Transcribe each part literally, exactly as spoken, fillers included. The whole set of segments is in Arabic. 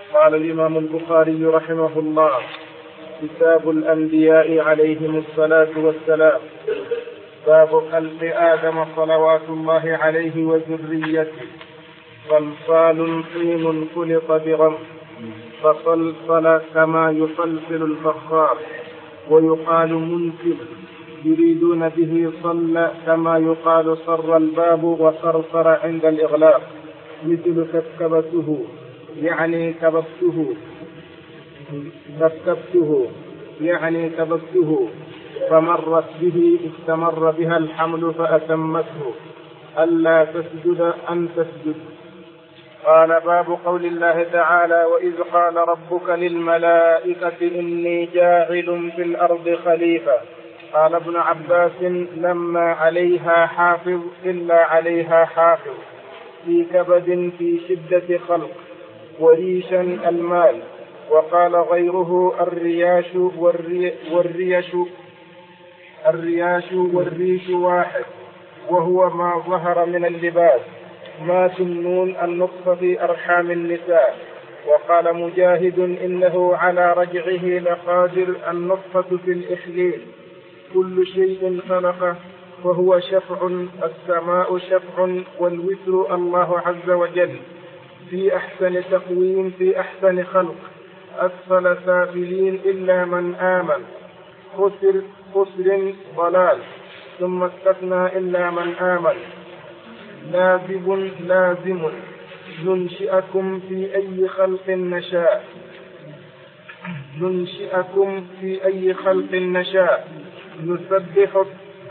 قال الإمام البخاري رحمه الله: كتاب الأنبياء عليهم الصلاة والسلام. باب خلق آدم صلوات الله عليه وذريته. صلصال طين خلط برمح فصلصل كما يصلصل الفخار، ويقال منسل يريدون به صل كما يقال صر الباب وصرصر عند الإغلاق، مثل كبكبته يعني كبكته كبكبته يعني كبكته فمرت به استمر بها الحمل فأتمته ألا تسجد أن تسجد. قال: باب قول الله تعالى: وإذ قال ربك للملائكة إني جاعل في الأرض خليفة. قال ابن عباس: لما عليها حافظ إلا عليها حافظ، في كبد في شدة خلق، وريشا المال. وقال غيره: الرياش والري والريش الرياش والريش واحد، وهو ما ظهر من اللباس، ما تمنون النطف في أرحام النساء. وقال مجاهد: إنه على رجعه لقادر، النطفة في الإحليل، كل شيء خلقه وهو شفع، السماء شفع، والوتر الله عز وجل، في أحسن تقويم في أحسن خلق، أسفل سافلين إلا من آمن، خسر خسر ضلال، ثم استثنى إلا من آمن، لازم لازم، ننشئكم في أي خلق نشاء ننشئكم في أي خلق نشاء نسبح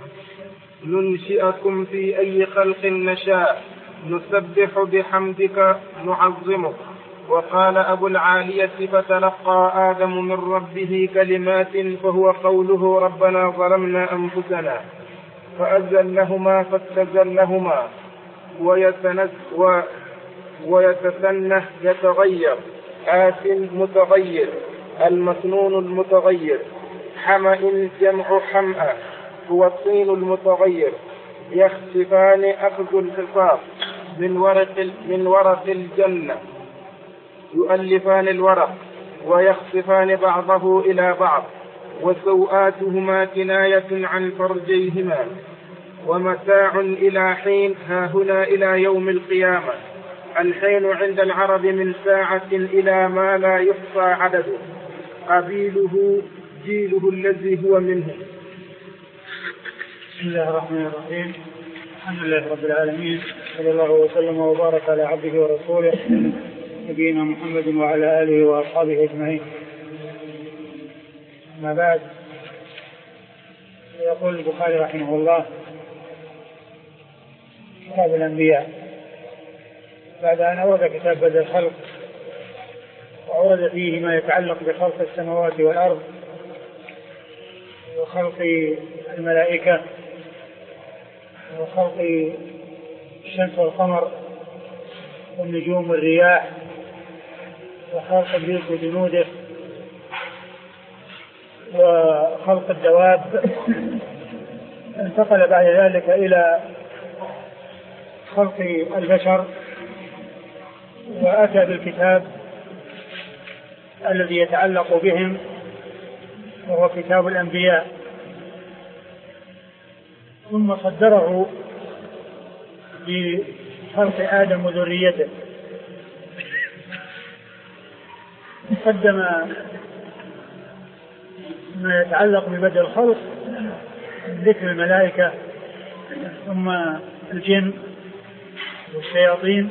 ننشئكم في أي خلق نشاء نسبح بحمدك نعظمك. وقال أبو العالية: فتلقى آدم من ربه كلمات، فهو قوله: ربنا ظلمنا أنفسنا، فأزلهما فاستزلهما، ويتنز و ويتسنه يتغير، آت متغير، المسنون المتغير، حمأ جمع حمأ هو الطين المتغير، يخسفان أخذ الخصاف من ورق من ورق الجنة، يؤلفان الورق ويخسفان بعضه إلى بعض، وسوآتهما كناية عن فرجيهما، ومتاع إلى حين، ها هنا إلى يوم القيامة. الحين عند العرب من ساعة إلى ما لا يحصى عدده، قبيله جيله الذي هو منه. بسم الله الرحمن الرحيم. الحمد لله رب العالمين، صلى الله وسلم وبارك على عبده ورسوله نبينا محمد وعلى آله وأصحابه أجمعين. أما بعد، يقول البخاري رحمه الله: كتاب الأنبياء. بعد أن أورد كتاب بدء الخلق وأورد فيه ما يتعلق بخلق السماوات والأرض وخلق الملائكة وخلق الشمس والقمر والنجوم والرياح وخلق إبليس وجنوده وخلق الدواب، انتقل بعد ذلك إلى خلق البشر، وأتى بالكتاب الذي يتعلق بهم وهو كتاب الأنبياء، ثم صدره بخلق آدم وذريته. قدم ما يتعلق ببدء الخلق، ذكر الملائكة ثم الجن والشياطين،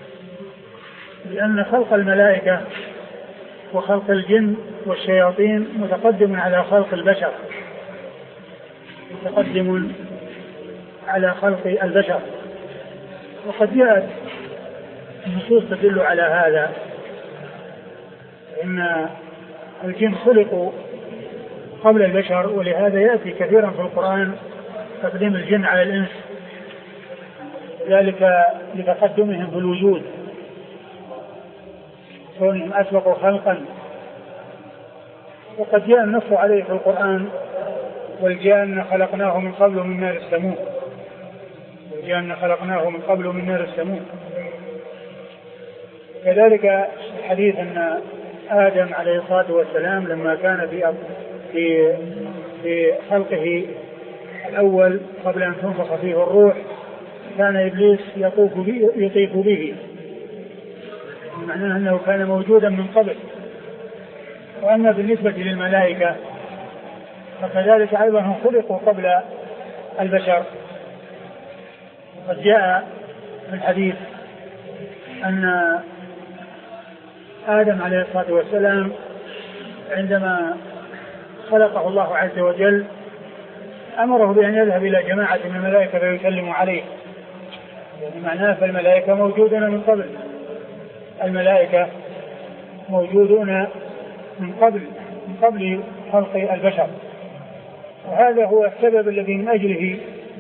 لأن خلق الملائكة وخلق الجن والشياطين متقدم على خلق البشر متقدم على خلق البشر وقد جاءت النصوص تدل على هذا، إن الجن خلقوا قبل البشر، ولهذا يأتي كثيرا في القرآن تقديم الجن على الإنس، ذلك لتقدمهم في الوجود، كونهم أسبقوا خلقا. وقد جاء النص عليه في القرآن: والجان خلقناه من قبل من نار السموم والجان خلقناه من قبل من نار السموم. كذلك حديث أن آدم عليه الصلاة والسلام لما كان في في في خلقه الأول قبل أن تنفخ فيه الروح كان إبليس يطوف به يطيف به، معناه أنه كان موجودا من قبل. وأما بالنسبة للملائكة فكذلك أيضا هم خلقوا قبل البشر. قد جاء في الحديث أن آدم عليه الصلاة والسلام عندما خلقه الله عز وجل أمره بأن يذهب إلى جماعة من الملائكة فيسلموا عليه، يعني معناه فالملائكة موجودون من قبل، الملائكة موجودون من قبل من قبل خلق البشر. وهذا هو السبب الذي من أجله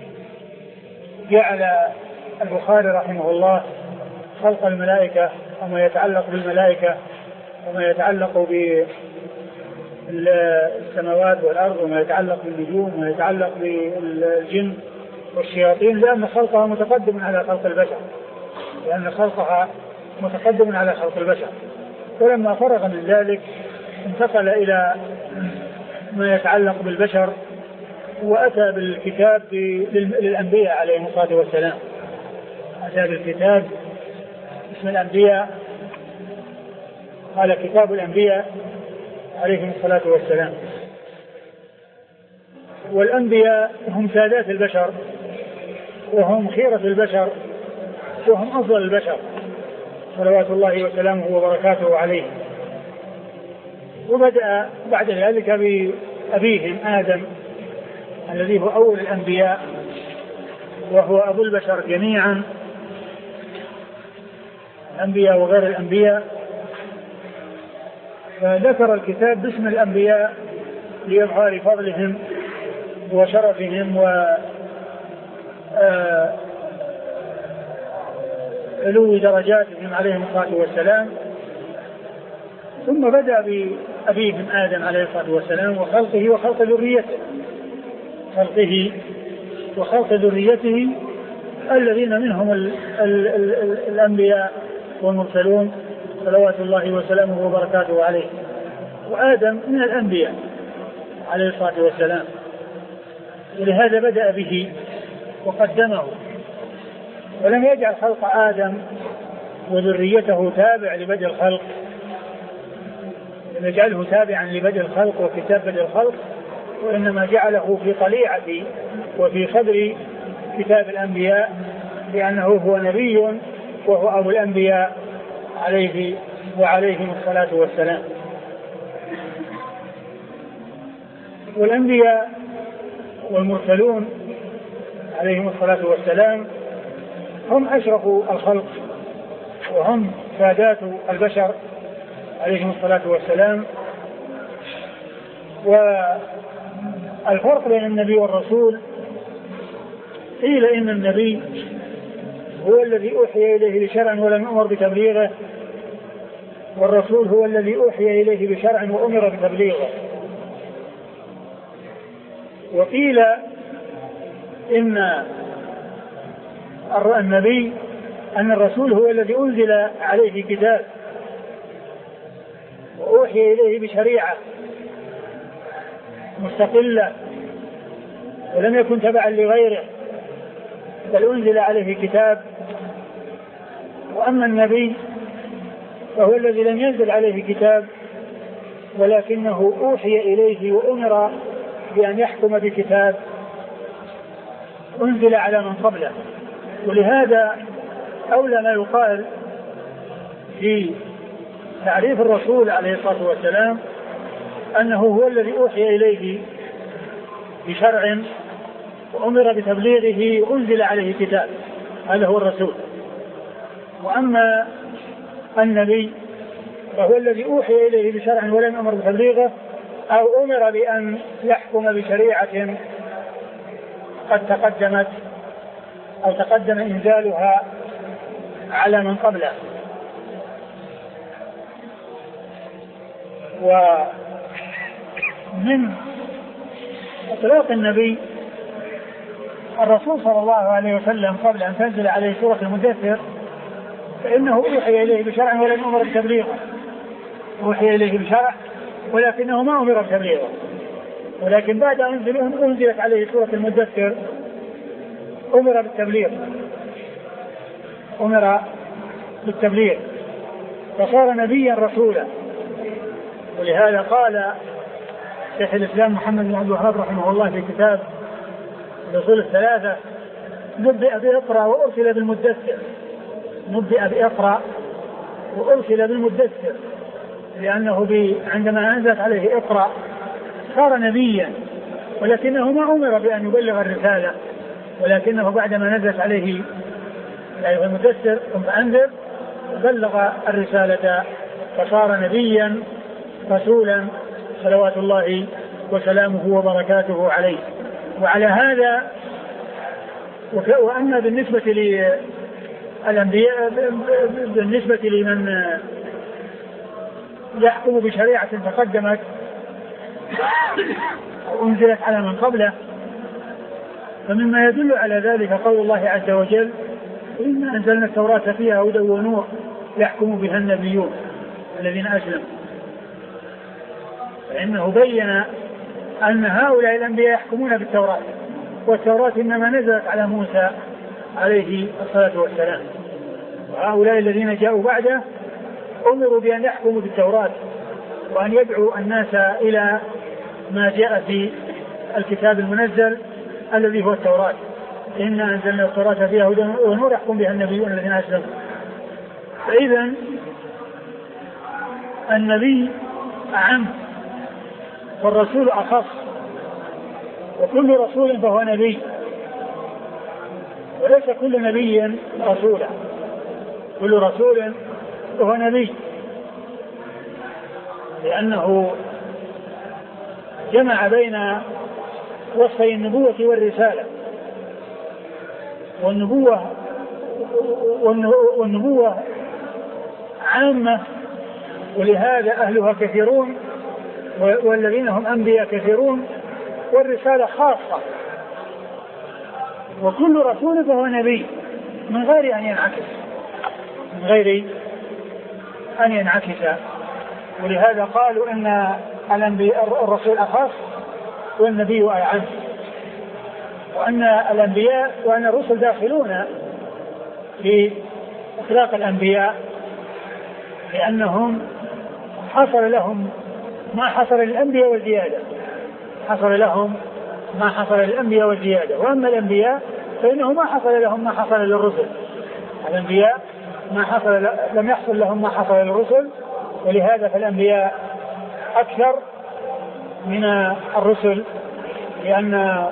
جعل البخاري رحمه الله خلق الملائكة وما يتعلق بالملائكة وما يتعلق بالسماوات والأرض وما يتعلق بالنجوم وما يتعلق بالجن والشياطين، لأن خلقها متقدم على خلق البشر لأن خلقها متقدم على خلق البشر. ولما فرغ من ذلك انتقل إلى ما يتعلق بالبشر وأتى بالكتاب للأنبياء عليهم الصلاة والسلام، أتى بالكتاب اسم الأنبياء، قال كتاب الأنبياء عليهم الصلاة والسلام. والأنبياء هم سادات البشر وهم خيرة البشر وهم أفضل البشر صلوات الله وسلامه وبركاته عليه. وبدأ بعد ذلك بأبيهم آدم الذي هو أول الأنبياء وهو أبو البشر جميعا، الأنبياء وغير الأنبياء. فذكر الكتاب باسم الأنبياء لإظهار فضلهم وشرفهم وعلو درجاتهم عليهم الصلاة والسلام. ثم بدأ بأبيهم آدم عليه الصلاة والسلام وخلقه وخلق ذريته خلقه وخلق ذريته الذين منهم ال ال ال الأنبياء والمرسلون صلوات الله وسلامه وبركاته عليه. وآدم من الأنبياء عليه الصلاة والسلام، ولهذا بدأ به وقدمه، ولم يجعل خلق آدم وذريته تابع لبدء الخلق، لم يجعله تابعا لبدء الخلق وكتاب بدء الخلق، وإنما جعله في طليعة وفي صدر كتاب الأنبياء، لأنه هو نبي وهو أبو الأنبياء عليه وعليهم الصلاة والسلام. والأنبياء والمرسلون عليهم الصلاة والسلام هم أشرف الخلق وهم سادات البشر عليهم الصلاة والسلام. والفرق بين النبي والرسول قيل إن النبي هو الذي أوحي إليه بشرع ولم يؤمر بتبليغه، والرسول هو الذي أوحي إليه بشرع وأمر بتبليغه. وقيل إن النبي أن الرسول هو الذي أنزل عليه كتاب وأوحي إليه بشريعة مستقلة ولم يكن تبعا لغيره، بل أنزل عليه كتاب. وأما النبي فهو الذي لم ينزل عليه كتاب ولكنه أوحي إليه وأمر بأن يحكم بكتاب أنزل على من قبله. ولهذا أولى ما يقال في تعريف الرسول عليه الصلاة والسلام أنه هو الذي أوحي إليه بشرع وأمر بتبليغه وأنزل عليه كتاب، هذا هو الرسول. وأما النبي فهو الذي أوحي إليه بشرع ولم يؤمر بتبليغه أو أمر بأن يحكم بشريعة قد تقدمت أو تقدم إنزالها على من قبله. ومن إطلاق النبي الرسول صلى الله عليه وسلم قبل أن تنزل عليه سورة المدثر فإنه أوحي إليه بشرع ولم يؤمر بتبليغه، أوحي إليه بشرع ولكنه ما أمر بتبليغه. ولكن بعد أن أنزلت عليه سورة المدثر أمر بالتبليغ أمر بالتبليغ فصار نبيا رسولا. ولهذا قال شيخ الإسلام محمد بن عبد الوهاب رحمه الله في كتاب الأصول الثلاثة: نبئ بإقرأ وأرسل بالمدثر. نبئ بإقرأ وأرسل بالمدثر لأنه عندما أنزلت عليه إقرأ صار نبيا، ولكنه ما أمر بأن يبلغ الرسالة، ولكنه بعدما نزلت عليه أيها المدثر ثم أنذر بلغ الرسالة فصار نبيا رسولا صلوات الله وسلامه وبركاته عليه. وعلى هذا وأما بالنسبة للأنبياء بالنسبة لمن يحكم بشريعة تقدمت أنزلت على من قبله، فمما يدل على ذلك قول الله عز وجل: إنا أنزلنا التوراة فيها هدى ونور يحكم بها النبيون الذين أسلموا. فإنه بين أن هؤلاء الأنبياء يحكمون بالتوراة، والتوراة إنما نزلت على موسى عليه الصلاة والسلام، وهؤلاء الذين جاءوا بعده أمروا بأن يحكموا بالتوراة وأن يدعوا الناس إلى ما جاء في الكتاب المنزل الذي هو التوراة. إنا أنزلنا التوراة فيها هدى ونور يحكم بها النبيون الذين أسلموا. فإذا النبي أعم والرسول أخص، وكل رسول فهو نبي، وليس كل نبي رسولا، كل رسول فهو نبي، لأنه جمع بين وصفي النبوة والرسالة. والنبوة والنبوة عامة ولهذا أهلها كثيرون والذين هم أنبياء كثيرون، والرسالة خاصة، وكل رسول فهو نبي من غير أن ينعكس من غير أن ينعكس ولهذا قالوا أن الأنبياء الرسول أخص والنبي أعم، وأن الأنبياء وأن الرسل داخلون في إطلاق الأنبياء، لأنهم حصل لهم ما حصل للأنبياء والزيادة، حصل لهم ما حصل للأنبياء والزيادة. وأما الأنبياء فإنه ما حصل لهم ما حصل للرسل. الأنبياء ما حصل لم يحصل لهم ما حصل للرسل، ولهذا فالأنبياء أكثر من الرسل، لأن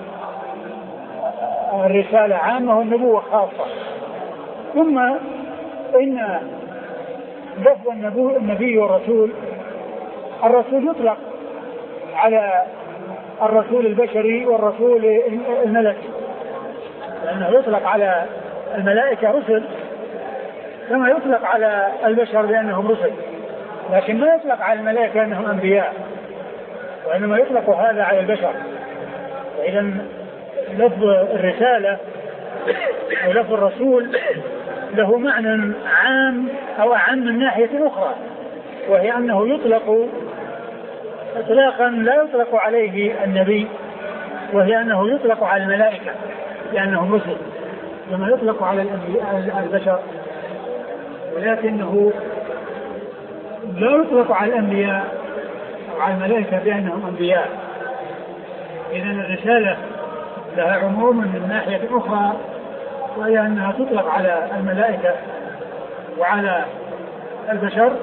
الرسالة عامة والنبوة خاصة. ثم إن لفظ النبي والرسول، الرسول يطلق على الرسول البشري والرسول الملكي، لأنه يطلق على الملائكة رسل كما يطلق على البشر بأنهم رسل، لكن ما يطلق على الملائكة أنهم أنبياء، وإنما يطلق هذا على البشر. فإذا لفظ الرسالة أو لفظ الرسول له معنى عام أو أعم من ناحية أخرى، وهي أنه يطلق إطلاقا لا يطلق عليه النبي، وهي أنه يطلق على الملائكة لأنهم رسل كما يطلق على البشر، ولكنه لا يطلق على الأنبياء أو على الملائكة بأنهم أنبياء. إذن الرسالة لها عموم من ناحية أخرى، وهي أنها تطلق على الملائكة وعلى البشر،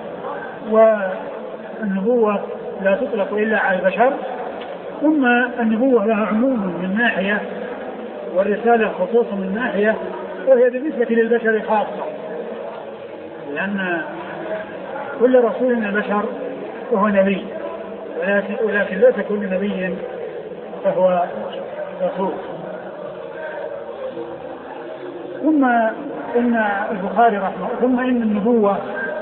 والنبوة لا تطلق إلا على البشر. ثم النبوة لها عموم من ناحية والرسالة خصوصا من ناحية، وهي بالنسبة للبشر خاصة، لأن كل رسول من البشر فهو نبي، ولكن, ولكن ليس كل نبي فهو رسول. ثم إن البخاري رحمه ثم إن النبوة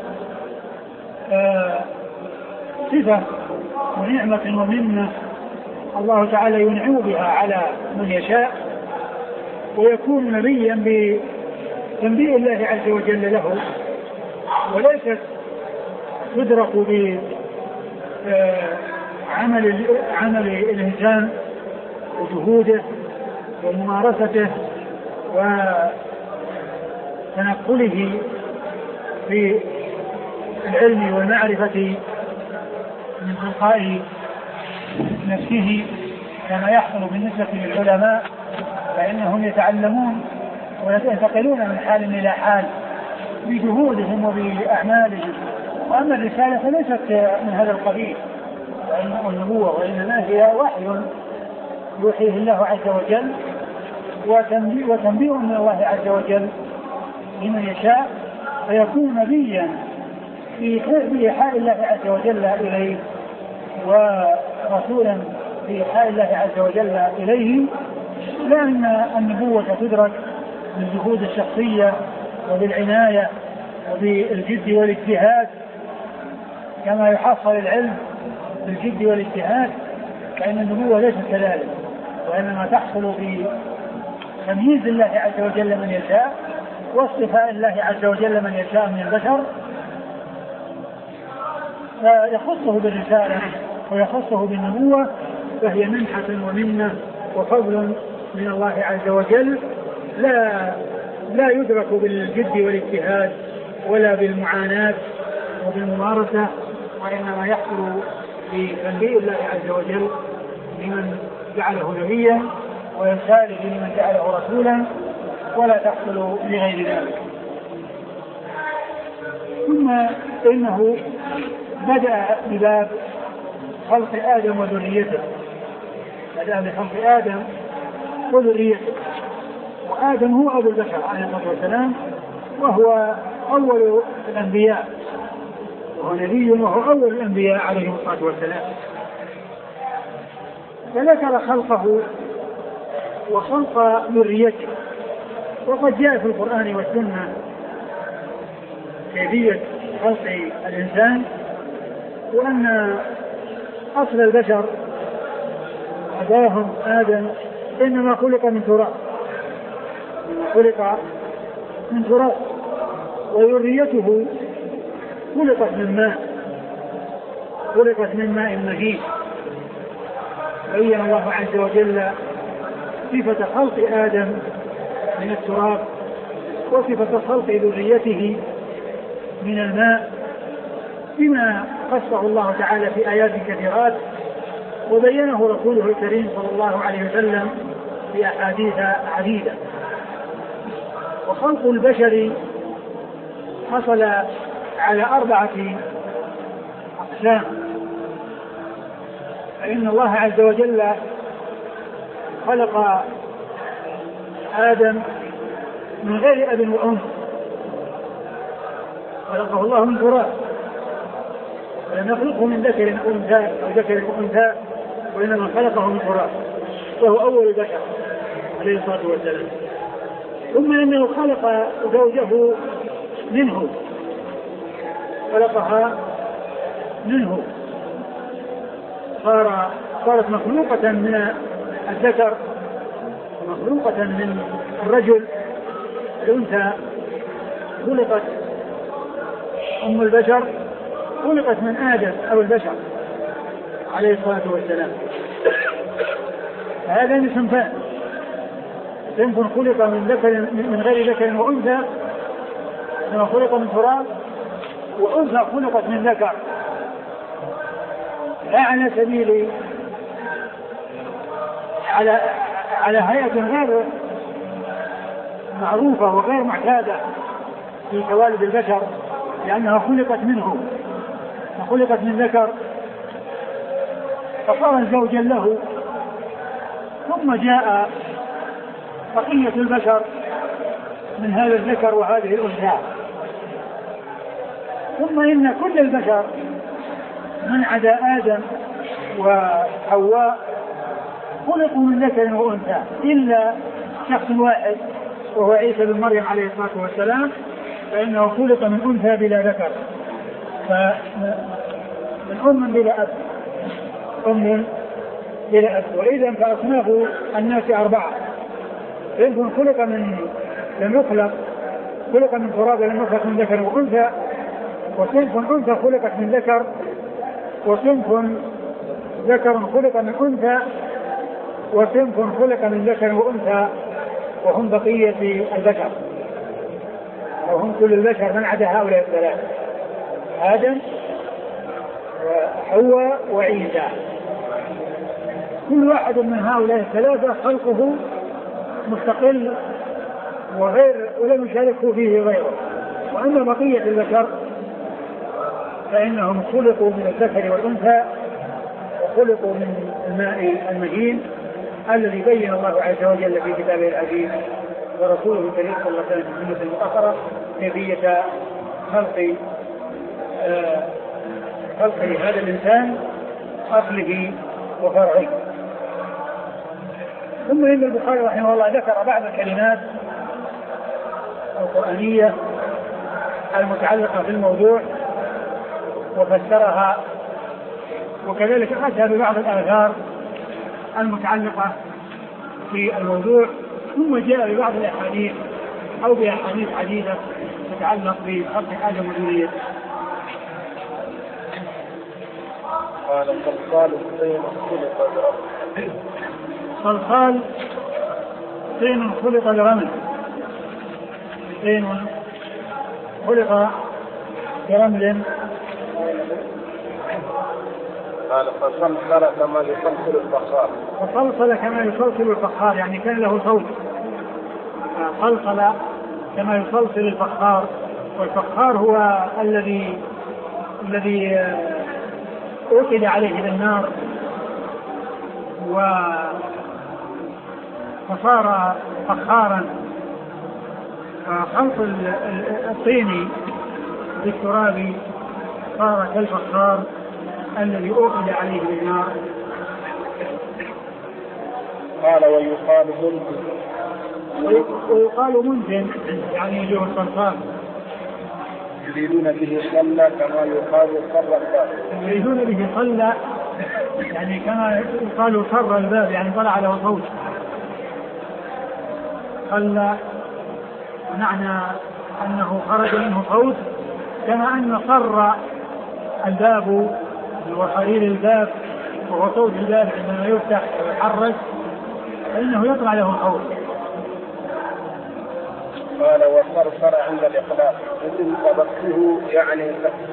آه صفة ونعمة ومنة الله تعالى ينعم بها على من يشاء، ويكون نبيا بتنبيه الله عز وجل له، وليست تدرك بعمل عمل الإنسان وجهوده وممارسته وتنقله في العلم والمعرفة من تلقاء نفسه، كما يحصل بالنسبة للعلماء، فإنهم يتعلمون وينتقلون من حال إلى حال بجهودهم وبأعمالهم. وأما الرسالة فليست من هذا القبيل والنبوة، وإنما هي وحي يوحيه الله عز وجل وتنبيه من الله عز وجل لمن يشاء، فيكون نبيا في حال الله عز وجل إليه ورسولا في حال الله عز وجل إليه. لأن النبوة تدرك بالجهود الشخصية وبالعناية وبالجد والاجتهاد، كما يحصل العلم بالجد والاجتهاد، فإن النبوة ليست كذلك، وإنما تحصل بتمييز الله عز وجل من يشاء واصطفاء الله عز وجل من يشاء من البشر، فيخصه بالرسالة ويخصه بالنبوة، فهي منحة ومنة وفضل من الله عز وجل لا لا يدرك بالجد والاجتهاد ولا بالمعاناة وبالممارسة، وإنما يحصل بتنبيه الله عز وجل لمن جعله نبيا ويرساله لمن جعله رسولا، ولا تحصل لغير ذلك. ثم إنه بدأ بباب خلق آدم وذريته، بدأ بخلق آدم وذريته، وآدم هو أبو البشر عليه الصلاة والسلام، وهو أول الأنبياء، وهو نبي وهو أول الأنبياء عليه الصلاة والسلام. فذكر خلقه وخلق ذريته، وقد جاء في القرآن والسنة كيفية خلق الإنسان، وأن أصل البشر أباهم آدم إنما خلق من تراب، خلق من تراب، وذريته خلقت من ماء، خلقت من ماء مهين. بين الله عز وجل صفة خلق آدم من التراب وصفة خلق ذريته من الماء بما قصه الله تعالى في آيات كثيرات، وبينه رسوله الكريم صلى الله عليه وسلم في أحاديث عديدة. وخلق البشر حصل على أربعة أقسام، فإن الله عز وجل خلق آدم من غير أب وأم، خلقه الله من تراب، ولم يخلقه من ذكر أنثى أو ذكر أنثى، وإنما خلقه من تراب، وهو أول البشر عليه الصلاة والسلام. ثم إنه خلق زوجه منه، خلقها منه، صار صارت مخلوقة من الذكر ومخلوقة من الرجل الأنثى. خلقت أم البشر خلقت من آدم أو البشر عليه الصلاة والسلام. هذا صنفان، صنف خلق من ذكر من غير ذكر وأنثى، ثم خلق من تراب، وأنثى خلقت من ذكر، لا على سبيل على على هيئة غير معروفة وغير معتادة في توالد البشر، لأنها خلقت منه وخلقت من ذكر فصار زوجا له. ثم جاء بقية البشر من هذا الذكر وهذه الأنثى. ثم إن كل البشر من عدا آدم وحواء خلقوا من ذكر وأنثى، إلا شخص واحد وهو عيسى بن مريم عليه الصلاة والسلام، فإنه خلق من أنثى بلا ذكر، فمن أم بلا أب، أم بلا أب. وإذا فأصناف الناس أربعة، إذن خلق من لم يخلق خلق من تراب لم يخلق من ذكر وأنثى، وصنف أنثى خلقت من ذكر، وصنف ذكر خلق من أنثى، وصنف خلق من ذكر وأنثى وهم بقية البشر، وهم كل البشر من عدا هؤلاء الثلاثة: آدم وحواء وعيسى. كل واحد من هؤلاء الثلاثة خلقه مستقل وغير ولم يشاركه فيه غيره. وأما بقية البشر فإنهم خلقوا من الذكر والأنثى، وخلقوا من الماء المهين الذي بين الله عز وجل في كتابه العزيز ورسوله الكريم صلى الله عليه وسلم في السنة المطهرة كيفية خلق آه خلق هذا الإنسان، أصله وفرعه. ثم إن البخاري رحمه الله ذكر بعض الكلمات القرآنية المتعلقة بالموضوع وفسرها، وكذلك أتى ببعض الآثار المتعلقة في الموضوع، ثم جاء ببعض الأحاديث أو بأحاديث عديدة تتعلق بخلق آدم وذريته. قال صلصال طين خلق برمل. صلصال طين خلق برمل. طين خلق برمل. قال فصلصل كما يصلصل الفخار. فصلصل كما يصلصل الفخار، يعني كان له صوت. صلصل كما يصلصل الفخار، والفخار هو الذي الذي أوقد عليه بالنار فصار فخارا. خلط الطين بالتراب صار كالفخار الذي أوقد عليه بالنار. قال ويقال منتن. ويقال منتن يعني يجوه الصلصال. يريدون به صلى كما يقال صر الباب. يريدون به صلى يعني كما يقال صر الباب، يعني طلع له صوت. صلى معنى أنه خرج منه صوت، كما أن صر الباب وحرير الباب وهو صوت الباب عندما يفتح ويحرك فإنه يطلع له صوت. قال وصرصر عند الإقلاق مثل طبقته يعني.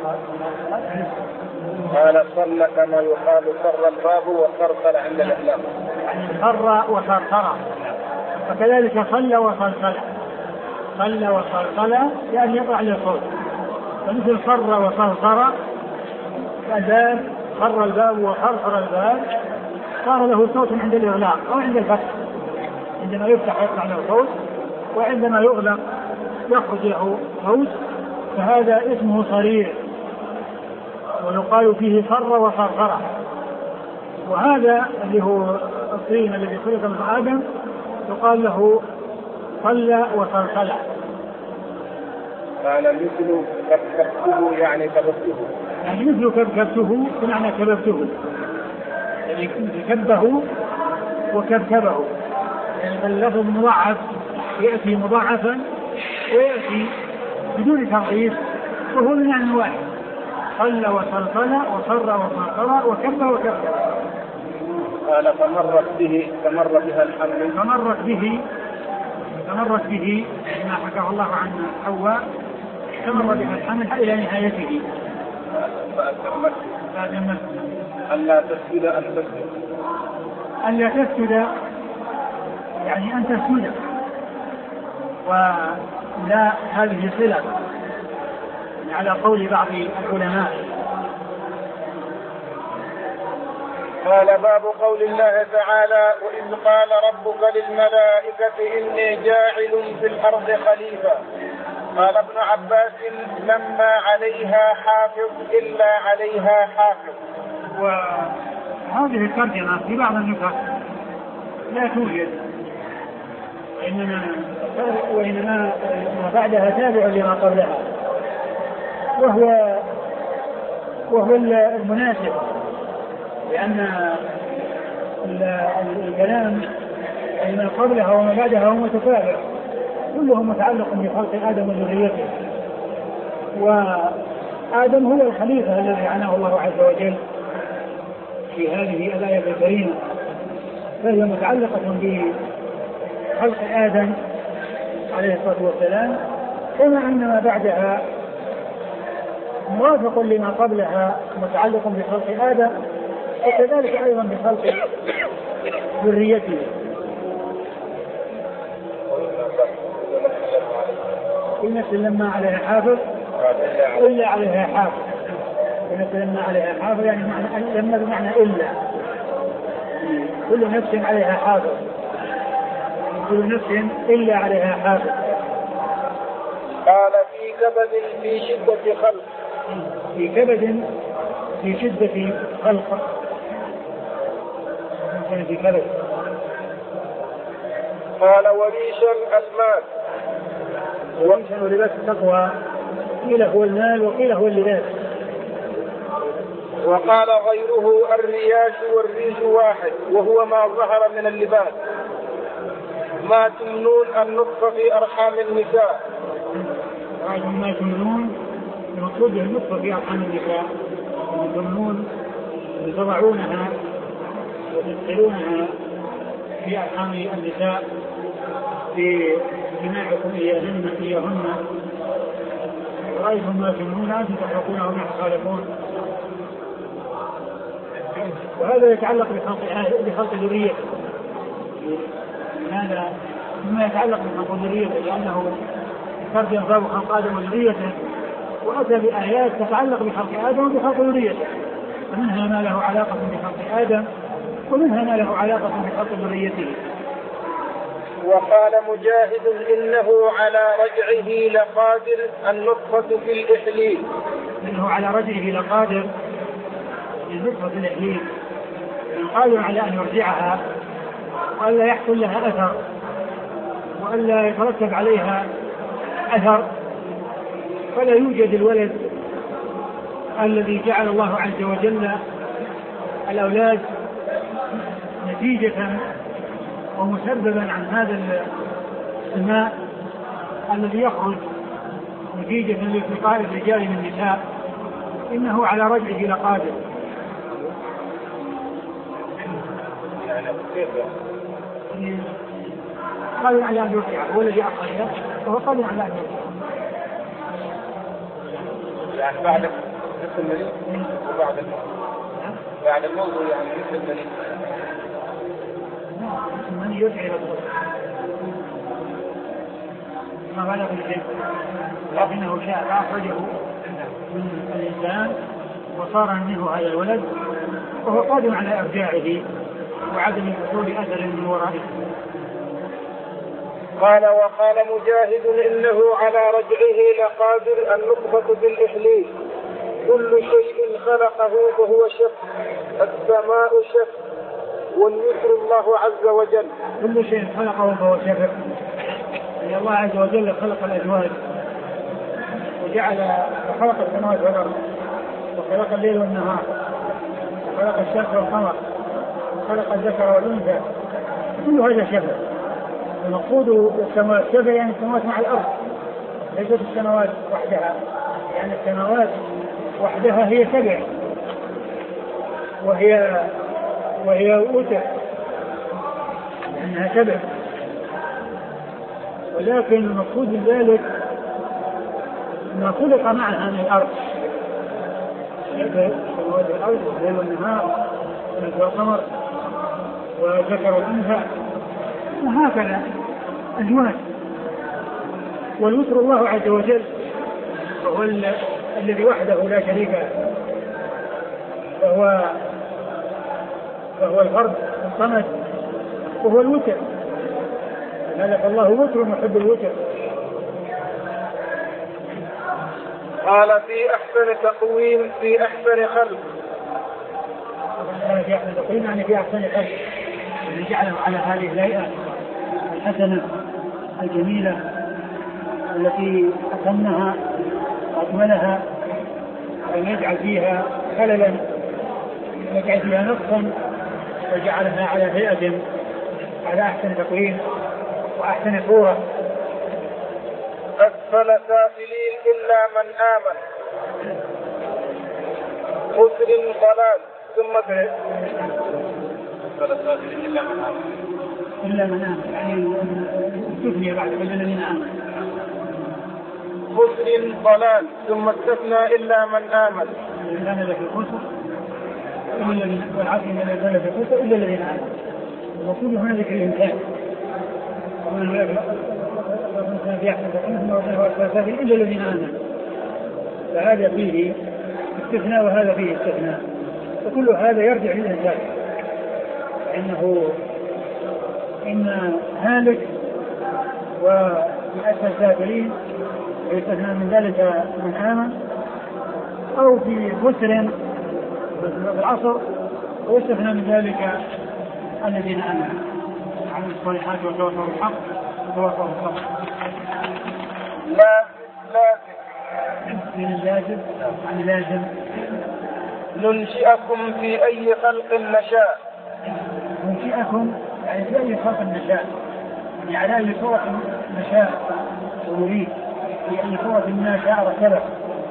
قال صلى كما يقال صر الباب وصرصر عند الإقلاق يعني صر وصرصر، وكذلك صلى وصلصل. صلى وصلصل يعني يطلع له صوت، فمثل صر وصرصر الباب، صر الباب وصرصر الباب صار له صوت عند الإغلاق أو عند الفتح. عندما يفتح يطلع له صوت، وعندما يغلق يخرج له صوت، فهذا اسمه صرير، ويقال فيه صر وصرصر. وهذا اللي هو الطين الذي خلق من آدم يقال له صلى وصلصل. قال مثل كبكبته يعني كبكته، يعني مثل كبكبته بمعنى كبكته، يعني كبه وكبكبه. يعني اللفظ مضاعف يأتي مضاعفا ويأتي بدون تضعيف، وهو بمعنى واحد: صلى وصلصل وصر وصلصل وكب وكبكب. قال فمرت به فمر بها الحمل. فمرت به فمرت به ما حكاه الله عن حواء، فمر بها الحمل إلى نهايته. فأتمت ألا تسجد أن تسجد ألا تسجد يعني أن تسجد، ولا هذه صلة على قول بعض العلماء. قال باب قول الله تعالى وإذ قال ربك للملائكة إني جاعل في الأرض خليفة. قال ابن عباس لما عليها حافظ إلا عليها حافظ. وهذه الترجمة في بعض النسخ لا توجد، وإنما وإنما ما بعدها تابع لما قبلها، وهو وهو المناسب، لأن الكلام ما قبلها وما بعدها هو متتابع، كله متعلق بخلق آدم وذريته. آدم هو الخليفة الذي عناه الله عز وجل في هذه الآية الكريمة، فهي متعلقة بخلق آدم عليه الصلاة والسلام، كما أن ما بعدها موافق لما قبلها متعلق بخلق آدم، وكذلك أيضا بخلق ذريته. إن نفس لما عليها حافظ إلا عليها حافظ، إن نفس لما عليها حافظ يعني معنى لما بمعنى إلا، كل نفس عليها حافظ، كل نفس إلا عليها حافظ. قال في كبد في شدة خلق، في كبد في شدة خلق، في كبد. قال وريشا المال، وريشا ولباس التقوى، قيل هو المال وقيل هو اللباس. وقال غيره الرياش والريش واحد وهو ما ظهر من اللباس، ما تمنون النطفة في أرحام النساء. ما تمنون المقصود النطفة في أرحام النساء، تمنون تضعونها وتدخلونها في أرحام النساء في جماعكم إياهن إياهن، رأيتم ما تمنون أنتم تحرقونه وما تخالفون. وهذا يتعلق بخلق بخلق ذريته، هذا مما يتعلق بخلق ذريته، لأنه فرد ينظر خلق آدم وذريته، وأتى بآيات تتعلق بخلق آدم وبخلق ذريته، فمنها ما له علاقة بخلق آدم ومنها ما له علاقة بخلق ذريته. وقال مجاهد إنه على رجعه لقادر النطفة في الإحليل، إنه على رجعه لقادر النطفة في الإحليل، قادر على أن يرجعها وألا يحصل لها أثر وألا يترتب عليها أثر، فلا يوجد الولد الذي جعل الله عز وجل الأولاد نتيجة ومسببا عن هذا الماء الذي يخرج نتيجة لالتقاء الرجال من النساء، إنه على رجعه لقادر. قادر على أن يرجع، هو الذي أخرجه وهو قادر على أن يرجع. يعني بعد نفس المريض وبعد الموت، بعد الموت يعني نفس المريض. من يرجع إلى الصلاة ما بلغ الجنة، لكنه شاء فأخرجه من الإنسان وصار منه هذا الولد، وهو قادر على إرجاعه وعدم حصول أثر من ورائه. قال وقال مجاهد إنه على رجعه لقادر النطفة بالإحليل، كل شيء خلقه وهو شف، السماء شف واليسر الله عز وجل. كل شيء خلقه وهو شف، يعني الله عز وجل خلق الأزواج وجعل وخلق السماوات والأرض وخلق الليل والنهار وخلق الشمس والقمر وخلق الذكر والأنثى، كل هذا شف. المقصود السماوات شف يعني السماوات مع الأرض، ليست السماوات وحدها، يعني السماوات وحدها هي سبع وهي وهي وتر انها سبع، ولكن المقصود من ذلك ما خلق معها من الارض، سماوات الارض والليل والنهار والشمس والقمر والذكر والانثى وهكذا ازواج. والوتر الله عز وجل وهو الذي وحده لا شريك له، فهو فهو الفرد الصمد وهو الوتر، هذا فالله وتر يحب الوتر. قال في أحسن تقويم في أحسن خلق، في أحسن تقويم يعني في أحسن خلق، الذي جعله على هذه الهيئة الحسنة الجميلة التي أتمها وأكملها، أن يجعل فيها خللا يجعل فيها نقصا وجعلها على هيئة على أحسن تقويم وأحسن صورة. أسفل سافلين إلا من آمن، خسر ضلال ثم إلا من آمن يعني استثني بعد إلا الذين آمنوا. خسر ضلال ثم استثنى إلا من آمن. كان في خسر إلا والعصر من كان في خسر إلا الذين آمنوا. وكل هنا ذكر الإنسان. ومن الإنسان في أحسن تقويم إلا الذين آمنوا. فهذا فيه استثناء وهذا فيه استثناء. وكل هذا يرجع للإنسان. إنه إن هالك وأسفل السافلين ويستثنى من ذلك من آمن أو في خسر في العصر ويستثنى من ذلك الذين آمنوا عملوا الصالحات وتواصوا بالحق وتواصوا بالصبر. لا لازم من اللازم عن لازم ننشئكم في أي خلق نشاء. ننشئكم يعني في أي خلق نشاء يعني على أي صورة نشاء ونريد في أي صورة ما شاء ركبه.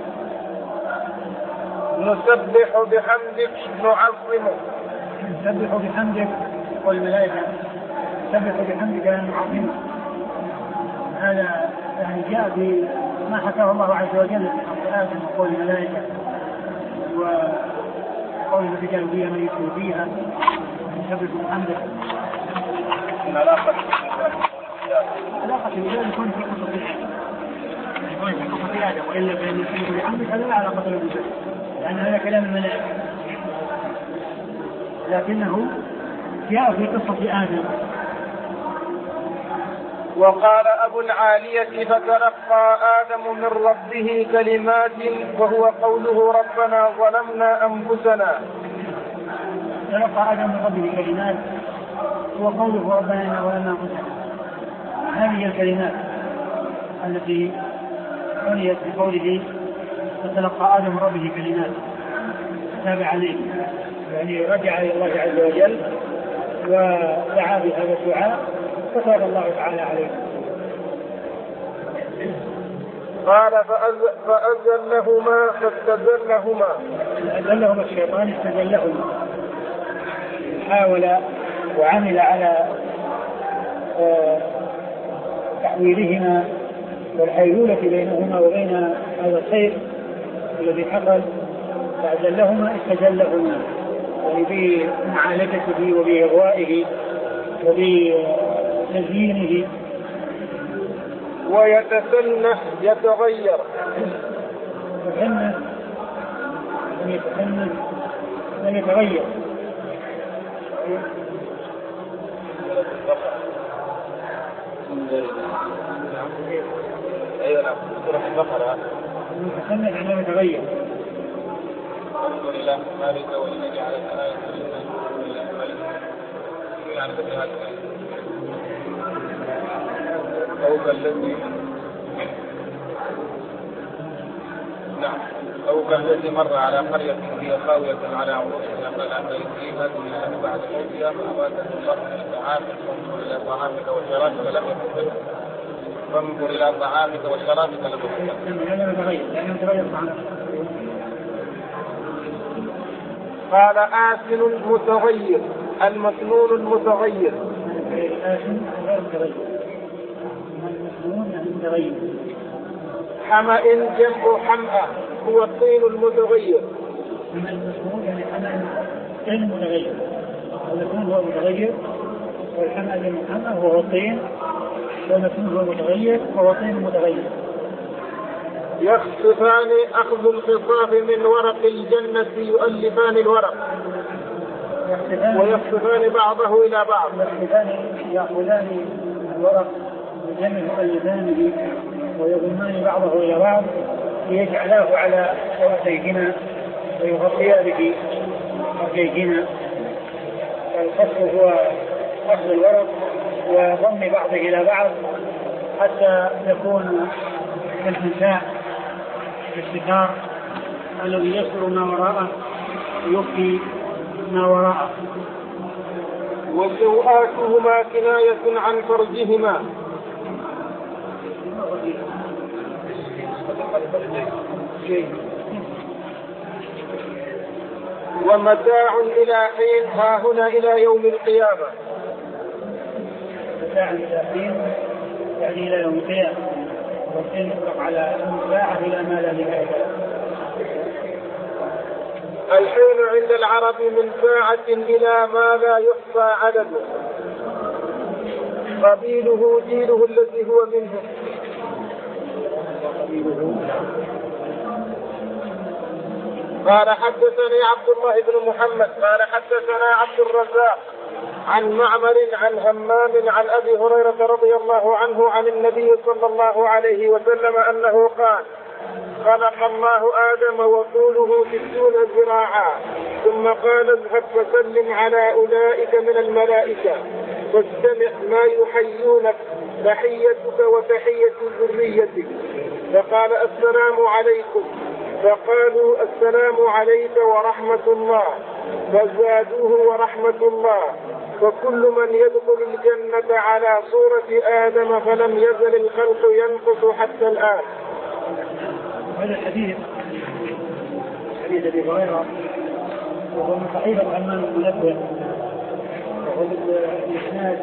نسبح بحمدك نعظمك. نسبح بحمدك والملائكة نسبح بحمدك نعظمك. هذا يعني جاء بما حكاه الله عز وجل في حق آدم وقول الملائكة وقول الرجال بها من يسوي فيها نسبح بحمدك. علاقة علاقة الرجال يكون في قصة يكون في قصة آدم وإلا بأن يسبح بحمدك هذا لا علاقة للرجال لأن هذا كلام الملائكة لكنه جاء في قصة آدم. وقال أبو العالية فتلقى آدم من ربه كلمات وهو قوله ربنا ظلمنا أنفسنا. تلقى آدم من ربه كلمات هو قوله ربنا ظلمنا أنفسنا. هذه الكلمات التي عنيت بقوله فتلقى آدم من ربه كلمات تابع عليه يعني رجع إلى الله عز وجل ودعا بهذا الدعاء فتاب الله تعالى عليه. قال فأزلهما فاستزلهما أزلهما الشيطان استزلهما حاول وعمل على تحويلهما والحيلولة بينهما وبين هذا الخير الذي حصل فأزلهما استزلهما يعني بمعالجته وبإغوائه وبتزيينه. ويتسنه يتغير يتسنه يتسنه لم يتغير أيوة نعم سورة البقرة يتسنه لم يتغير. الحمد لله مالك ولمن جعل الآية للناس يعني بهذا أو كالذي نعم أو كالذي مر على قرية هي خاوية على عروشها فلا فيها من بعد موتها فأماته الله من طعامك فانظر إلى طعامك وشرابك لم يكن فانظر إلى طعامك وشرابك لم يكن. قال آسن متغير المسنون المتغير. حمأ جمع حمأة هو الطين المتغير. المسنون يعني حمأ طين متغير والمسنون هو متغير والحمأ جمع حمأة هو الطين والمسنون هو متغير وهو طين متغير. يخصفان أخذ الخصاف من ورق الجنة يؤلفان الورق ويخصفان بعضه إلى بعض. يأخذان الورق الجنة يؤلفانه ويضمان بعضه إلى بعض ليجعلاه على رأسيهما ويغطيا به رأسيهما. الخصف هو أخذ الورق وضم بعضه إلى بعض حتى يكون كالحساء الستار الذي يستر ما وراءه ويخفي ما وراءه. وسوآتهما كناية عن فرجهما. ومتاع إلى حين ها هنا إلى يوم القيامة. متاع إلى حين يعني إلى يوم القيامة، والحين يطلق على المتاع إلى ما لا نهاية. الحين عند العرب من ساعة إلى ما لا يحصى عدده، قبيله جيله الذي هو منه. قال حدثني عبد الله بن محمد قال حدثنا عبد الرزاق عن معمر عن همام عن أبي هريرة رضي الله عنه عن النبي صلى الله عليه وسلم أنه قال: خلق الله آدم وطوله ستون ذراعا، ثم قال: اذهب فسلم على أولئك من الملائكة واستمع ما يحيونك، تحيتك وتحية ذريتك. فقال: السلام عليكم. فقالوا: السلام عليك ورحمة الله. فزادوه: ورحمة الله. وكل من يدخل الجنة على صورة آدم، فلم يزل الخلق ينقص حتى الآن. هذا الحديث حديث أبي هريرة وهو من صحيح الإمام المنبه، وهو الإسناد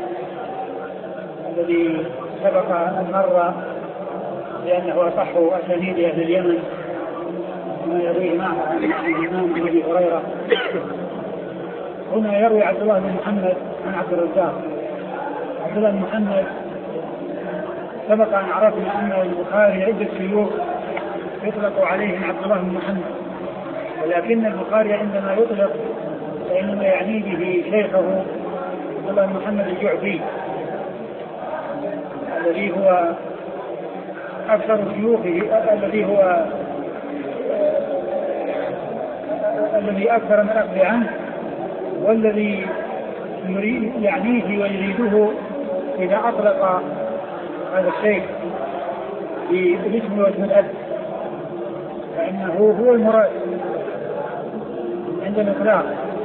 الذي سبق أن مر لأنه أصح أسانيد أهل اليمن ما يرويه معه عن الإمام أبي هريرة. هنا يروي عبد الله بن محمد عن عبد الرزاق. عبد الله بن محمد سبق أن عرفنا أن البخاري عدة شيوخ يطلق عليهم عبد الله بن محمد، ولكن البخاري عندما يطلق فإنما يعني به شيخه عبد الله بن محمد الجعفي الذي هو أكثر شيوخه، الذي هو الذي أكثر من أخذ عنه، والذي يعنيه ويريده إذا أطلق هذا الشيخ بالاسم واسم الأب فإنه هو المراد عند الإطلاق.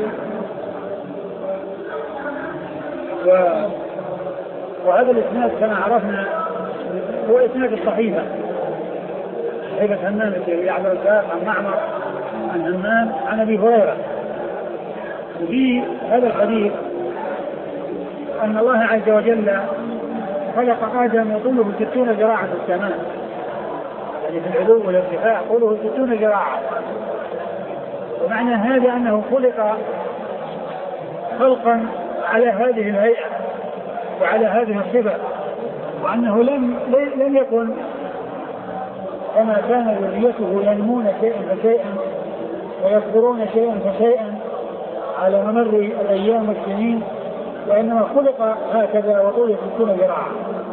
و... وهذا الإسناد كما عرفنا هو إسناد الصحيفة، صحيفة همام الذي عبد الرزاق عن معمر عن همام عن أبي هريرة. وفي هذا الحديث أن الله عز وجل خلق آدم وطوله ستون ذراعا في السماء، يعني في العلو والارتفاع طوله ستون ذراعا. ومعنى هذا أنه خلق خلقا على هذه الهيئة وعلى هذه الصفة، وأنه لم لم يكن كما كان ذريته ينمون شيئا فشيئا ويكبرون شيئا فشيئا على ممر الأيام والسنين، وإنما خلق هكذا وطوله ستون ذراعا.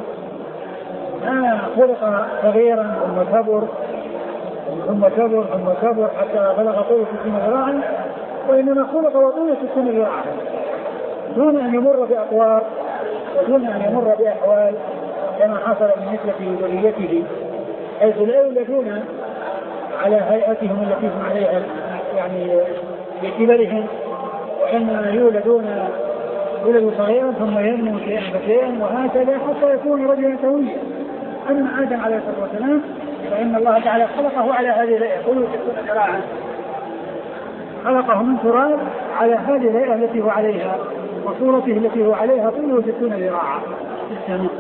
ما خلق صغيرا ثم كبر ثم كبر ثم كبر حتى بلغ طوله ستون ذراعا، وإنما خلق وطوله ستون ذراعا دون أن يمر بأطوار ودون أن يمر بأحوال كما حصل بالنسبة لذريته، حيث لا يولدون على هيئتهم التي هم عليها يعني بكبرهم، وإنما يولدون ولد صغيرا ثم ينمو شيئا فشيئا وهكذا حتى يكون رجلا سويا. أما آدم عليه الصلاة والسلام فإن الله تعالى خلقه على هذه الهيئة طوله ستون ذراعا، خلقه من تراب على هذه الهيئة التي هو عليها وصورته التي هو عليها طوله ستون ذراعا في السماء.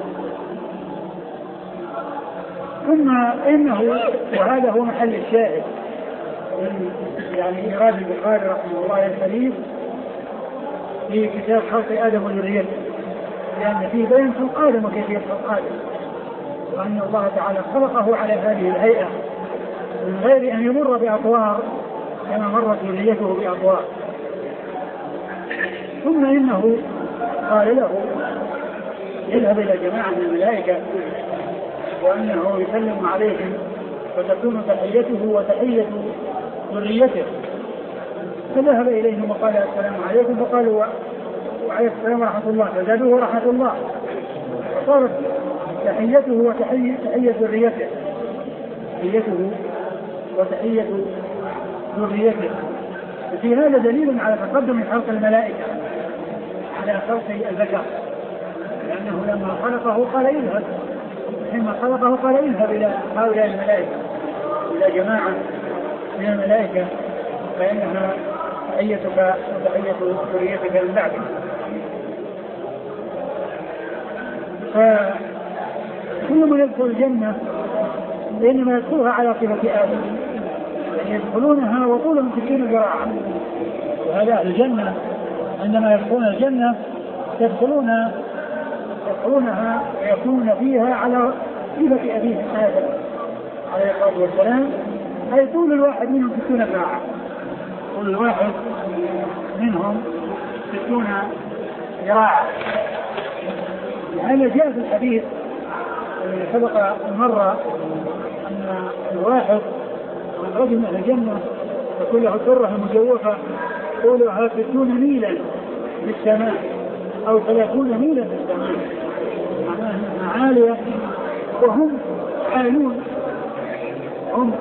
ثم إنه وهذا هو محل الشاهد يعني إيراد البخاري رحمه الله الكريم في كتاب خلق آدم وذريته، لأن فيه بيان خلق آدم وكيفية خلق آدم، وأن الله تعالى خلقه على هذه الهيئة من غير أن يمر بأطوار كما مرت ذريته بأطوار. ثم إنه قال له يذهب إلى جماعة من الملائكة وأنه يسلم عليهم فتكون تحيته وتحية ذريته، فذهب إليهم وقال السلام عليكم، فقالوا وعليكم السلام ورحمة الله، فزادوه ورحمة الله، فصارت تحيته وتحية تحية ذريته تحيته وتحية ذريته. وفي هذا دليل على تقدم خلق الملائكة على خلق البشر، لأنه لما خلقه قال يذهب، حينما خلقه قال يذهب إلى هؤلاء الملائكة إلى جماعة من الملائكة فإنها تحيتك وتحية ذريتك من بعدك. فكل من يدخل الجنة إنما يدخلها على صفة آدم، يعني يدخلونها وطولهم ستين ذراعا. وهذا الجنة عندما يدخلون الجنة يدخلون يدخلونها ويكون فيها على صفة أبيهم آدم عليه الصلاة والسلام، أي طول الواحد منهم ستون ذراعا، طول الواحد منهم ستون ذراعا. هذا جاء في الحديث الذي سبق المرة أن الواحد من رجل من الجنة تكون له سرة مجوفة طولها ستون ميلا في السماء أو ثلاثون ميلا في السماء، معناها أنها عالية وهم عالون، هم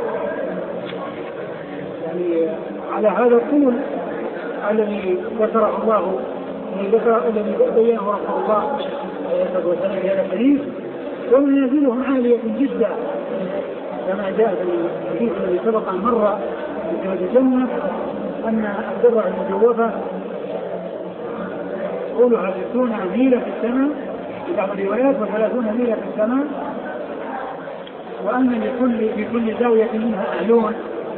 يعني على هذا الطول الذي ذكره الله الذي بينه رسول الله عليه الصلاة والسلام في هذا الحديث. ومنازلهم عالية جدا كما جاء في الحديث الذي سبق مرة في هذه الجنة أن الذرة المجوفة طولها ستون ميلا في السماء في بعض الروايات وثلاثون ميلا في السماء، وأن لكل في كل زاوية منها أهلون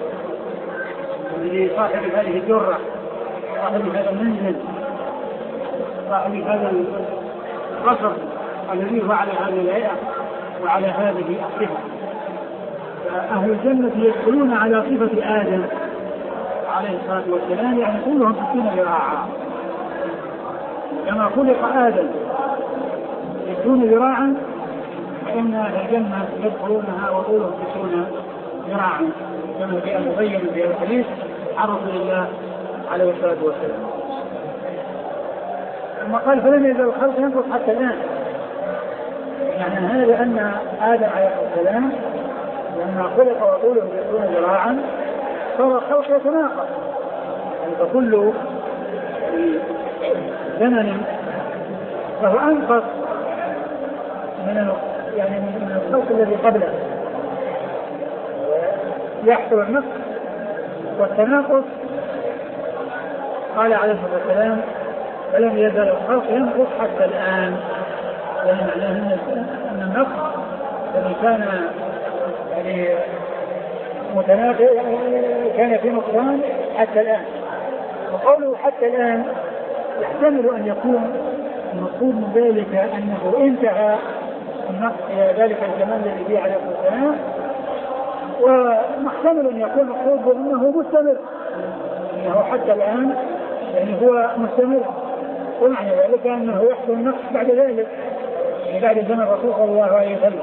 لصاحب هذه الذرة، صاحب هذا المنزل، صاحب هذا القصر الذي هو على هذه الهيئة وعلى هذه الصفة. فأهل الجنة يدخلون على صفة آدم عليه الصلاة والسلام، يعني كلهم ستين ذراعا كما خلق آدم ستون ذراعا، فإن أهل الجنة يدخلونها وطولهم ستون ذراعا كما جاء مبين في الحديث عن رسول الله عليه الصلاة والسلام. ثم قال فلم يزل الخلق ينقص حتى الآن، يعني هذا أن آدم عليه السلام لما خلق وطوله ستون ذراعا صار الخلق يتناقص، يعني فكل زمن فهو أنقص من يعني من الخلق الذي قبله، يحصل النقص والتناقص. قال عليه الصلاة والسلام فلم يزل الخلق ينقص حتى الآن، يعني معناه أن النقص الذي كان يعني متناقض كان في نقصان حتى الآن. وقوله حتى الآن يحتمل أن يكون المقصود من ذلك أنه انتهى النقص إلى ذلك الزمان الذي فيه عليه الصلاة والسلام، ومحتمل أن يكون المقصود بأنه مستمر، أنه حتى الآن يعني هو مستمر، ومعنى ذلك أنه يحصل النقص بعد ذلك يعني بعد زمن الرسول صلى الله عليه وسلم.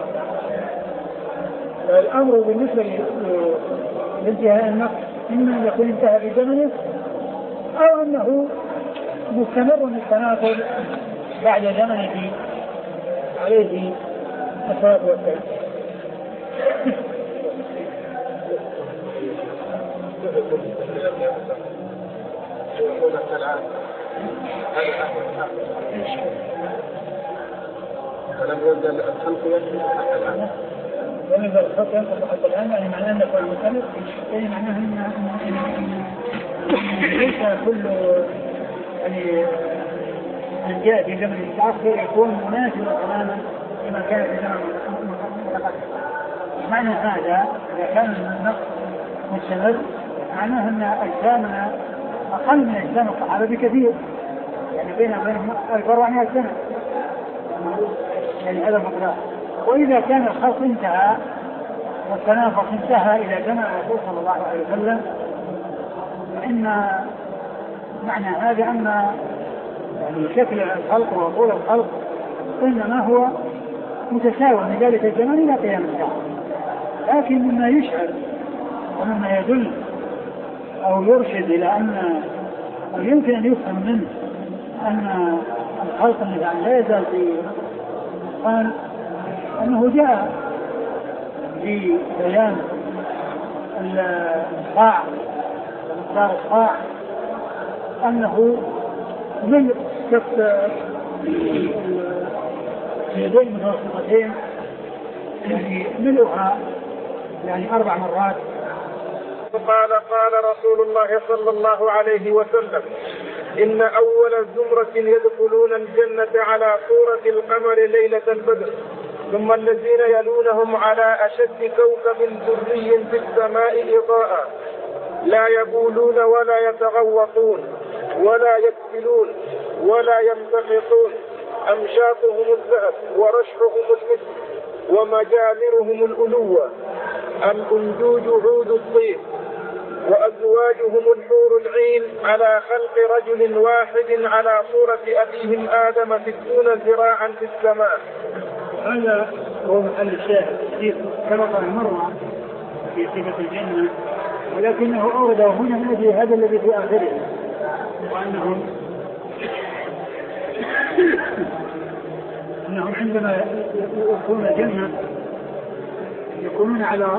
الأمر بالنسبة لانتهاء النقص إما أن يكون انتهى في زمنه أو أنه مستمر التناقض بعد زمنه عليه الصلاة والسلام. فلم يزل الخلق ينقص حتى الآن. لم يزل الخلق ينقص حتى الآن يعني معناه أنه يكون مستمر، يعني معناه أن ليس كل يعني من جاء في زمن متأخر يكون مناسبا تماما لما كان في زمن متقدم. معنى هذا إذا كان النقص مستمر معناه أن أجسامنا أقل من أجسام الصحابة بكثير، يعني بينهم وبينهم ألف وأربعمائة سنة، يعني هذا المقدار. وإذا كان الخلق انتهى والتنافس انتهى إلى زمن الرسول صلى الله عليه وسلم فإن معنى هذا أن يعني شكل الخلق وطول الخلق إنما هو متساوي من ذلك الزمن إلى قيام الساعة. لكن مما يشعر ومما يدل أو يرشد إلى أن يمكن أن يفهم منه أن الخلق الذي لا يزال في قال أنه جاء في بيان القاع ومقدار القاع أنه من كف يدين متوسطتين يعني ملؤها يعني أربع مرات قال قال رسول الله صلى الله عليه وسلم إن أول زمرة يدخلون الجنة على صورة القمر ليلة البدر، ثم الذين يلونهم على أشد كوكب دري في السماء إضاءة، لا يبولون ولا يتغوطون ولا يكفلون ولا يمتقطون، أمشاطهم الذهب ورشحهم المسك ومجامرهم الألوة، الأنجوج عود الطيب، وأزواجهم الحور العين على خلق رجل واحد على صورة أبيهم آدم ستون ذراعا في السماء. هذا هو محل الشاهد كما قال مرة في صفة الجنة، ولكنه أورده هنا من أجل هذا الذي في آخره، وأنهم أنهم عندما يدخلون الجنة يكونون على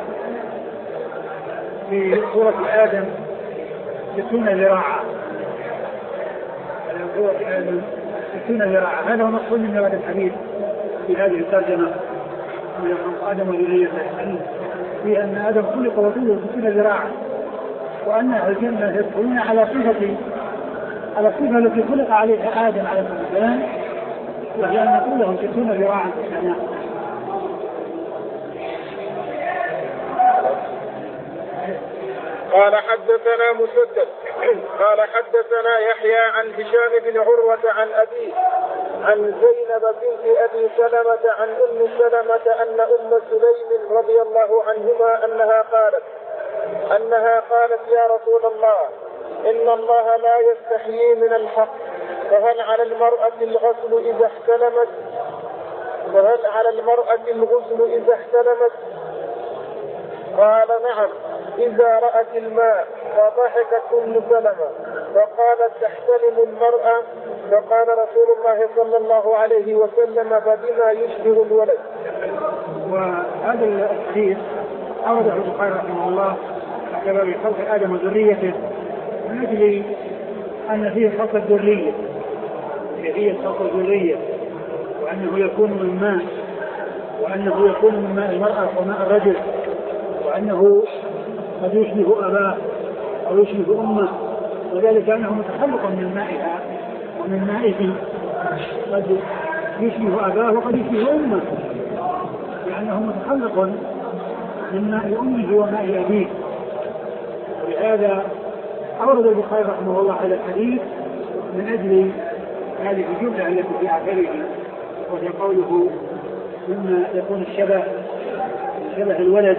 في صورة آدم ستون ذراعا، على صورة آدم ستون ذراعا. هذا هو مقصود من هذا الحديث في هذه الترجمة من آدم وذريته، في أن آدم خلق وطوله ستون ذراعا، وأن أهل الجنة يدخلون على صفة على الصفة التي خلق عليها آدم عليه السلام، وهي أن طوله ستون ذراعا في السماء. قال حدثنا مسدد قال حدثنا يحيى عن هشام بن عروة عن أبيه عن زينب بنت أبي سلمة عن أم سلمة أن أم سليم رضي الله عنهما أنها قالت أنها قالت يا رسول الله إن الله لا يستحيي من الحق، فهل على المرأة الغسل إذا احتلمت فهل على المرأة الغسل إذا احتلمت؟ قال نعم إذا رأت الماء. فضحكت أم سلمة فقالت تحتلم المرأة؟ فقال رسول الله صلى الله عليه وسلم فبما يشبه الولد. وهذا الحديث أورده البخاري رحمه الله كباب خلق آدم وذريته من أجل أن فيه خلق الذرية، فيه خلق الذرية، وأنه يكون من ماء، وأنه يكون من ماء المرأة وماء الرجل، وأنه قد يشبه أباه أو يشبه أمه، وذلك أنه متخلق من مائها ومن مائه، قد يشبه أباه وقد يشبه أمه، لأنه متخلق من ماء أمه وماء أبيه. ولهذا أورد البخاري رحمه الله هذا الحديث من أجل هذه الجملة التي في آخره، وهي قوله ثم يكون الشبه شبه الولد،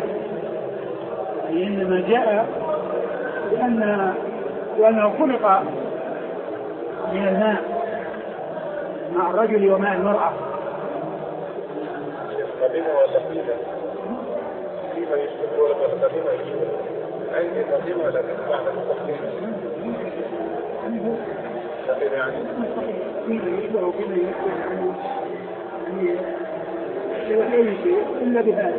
إنما جاء لأن لأنه خلق من الماء مع الرجل ومع المرأة. قديمة ولا قديمة؟ قديمة يشبه ولا قديمة يشبه؟ عندي قديمة ولا بعد التقديم؟ يعني فيما يشبه وفيما يشبه أي شيء إلا بهذا.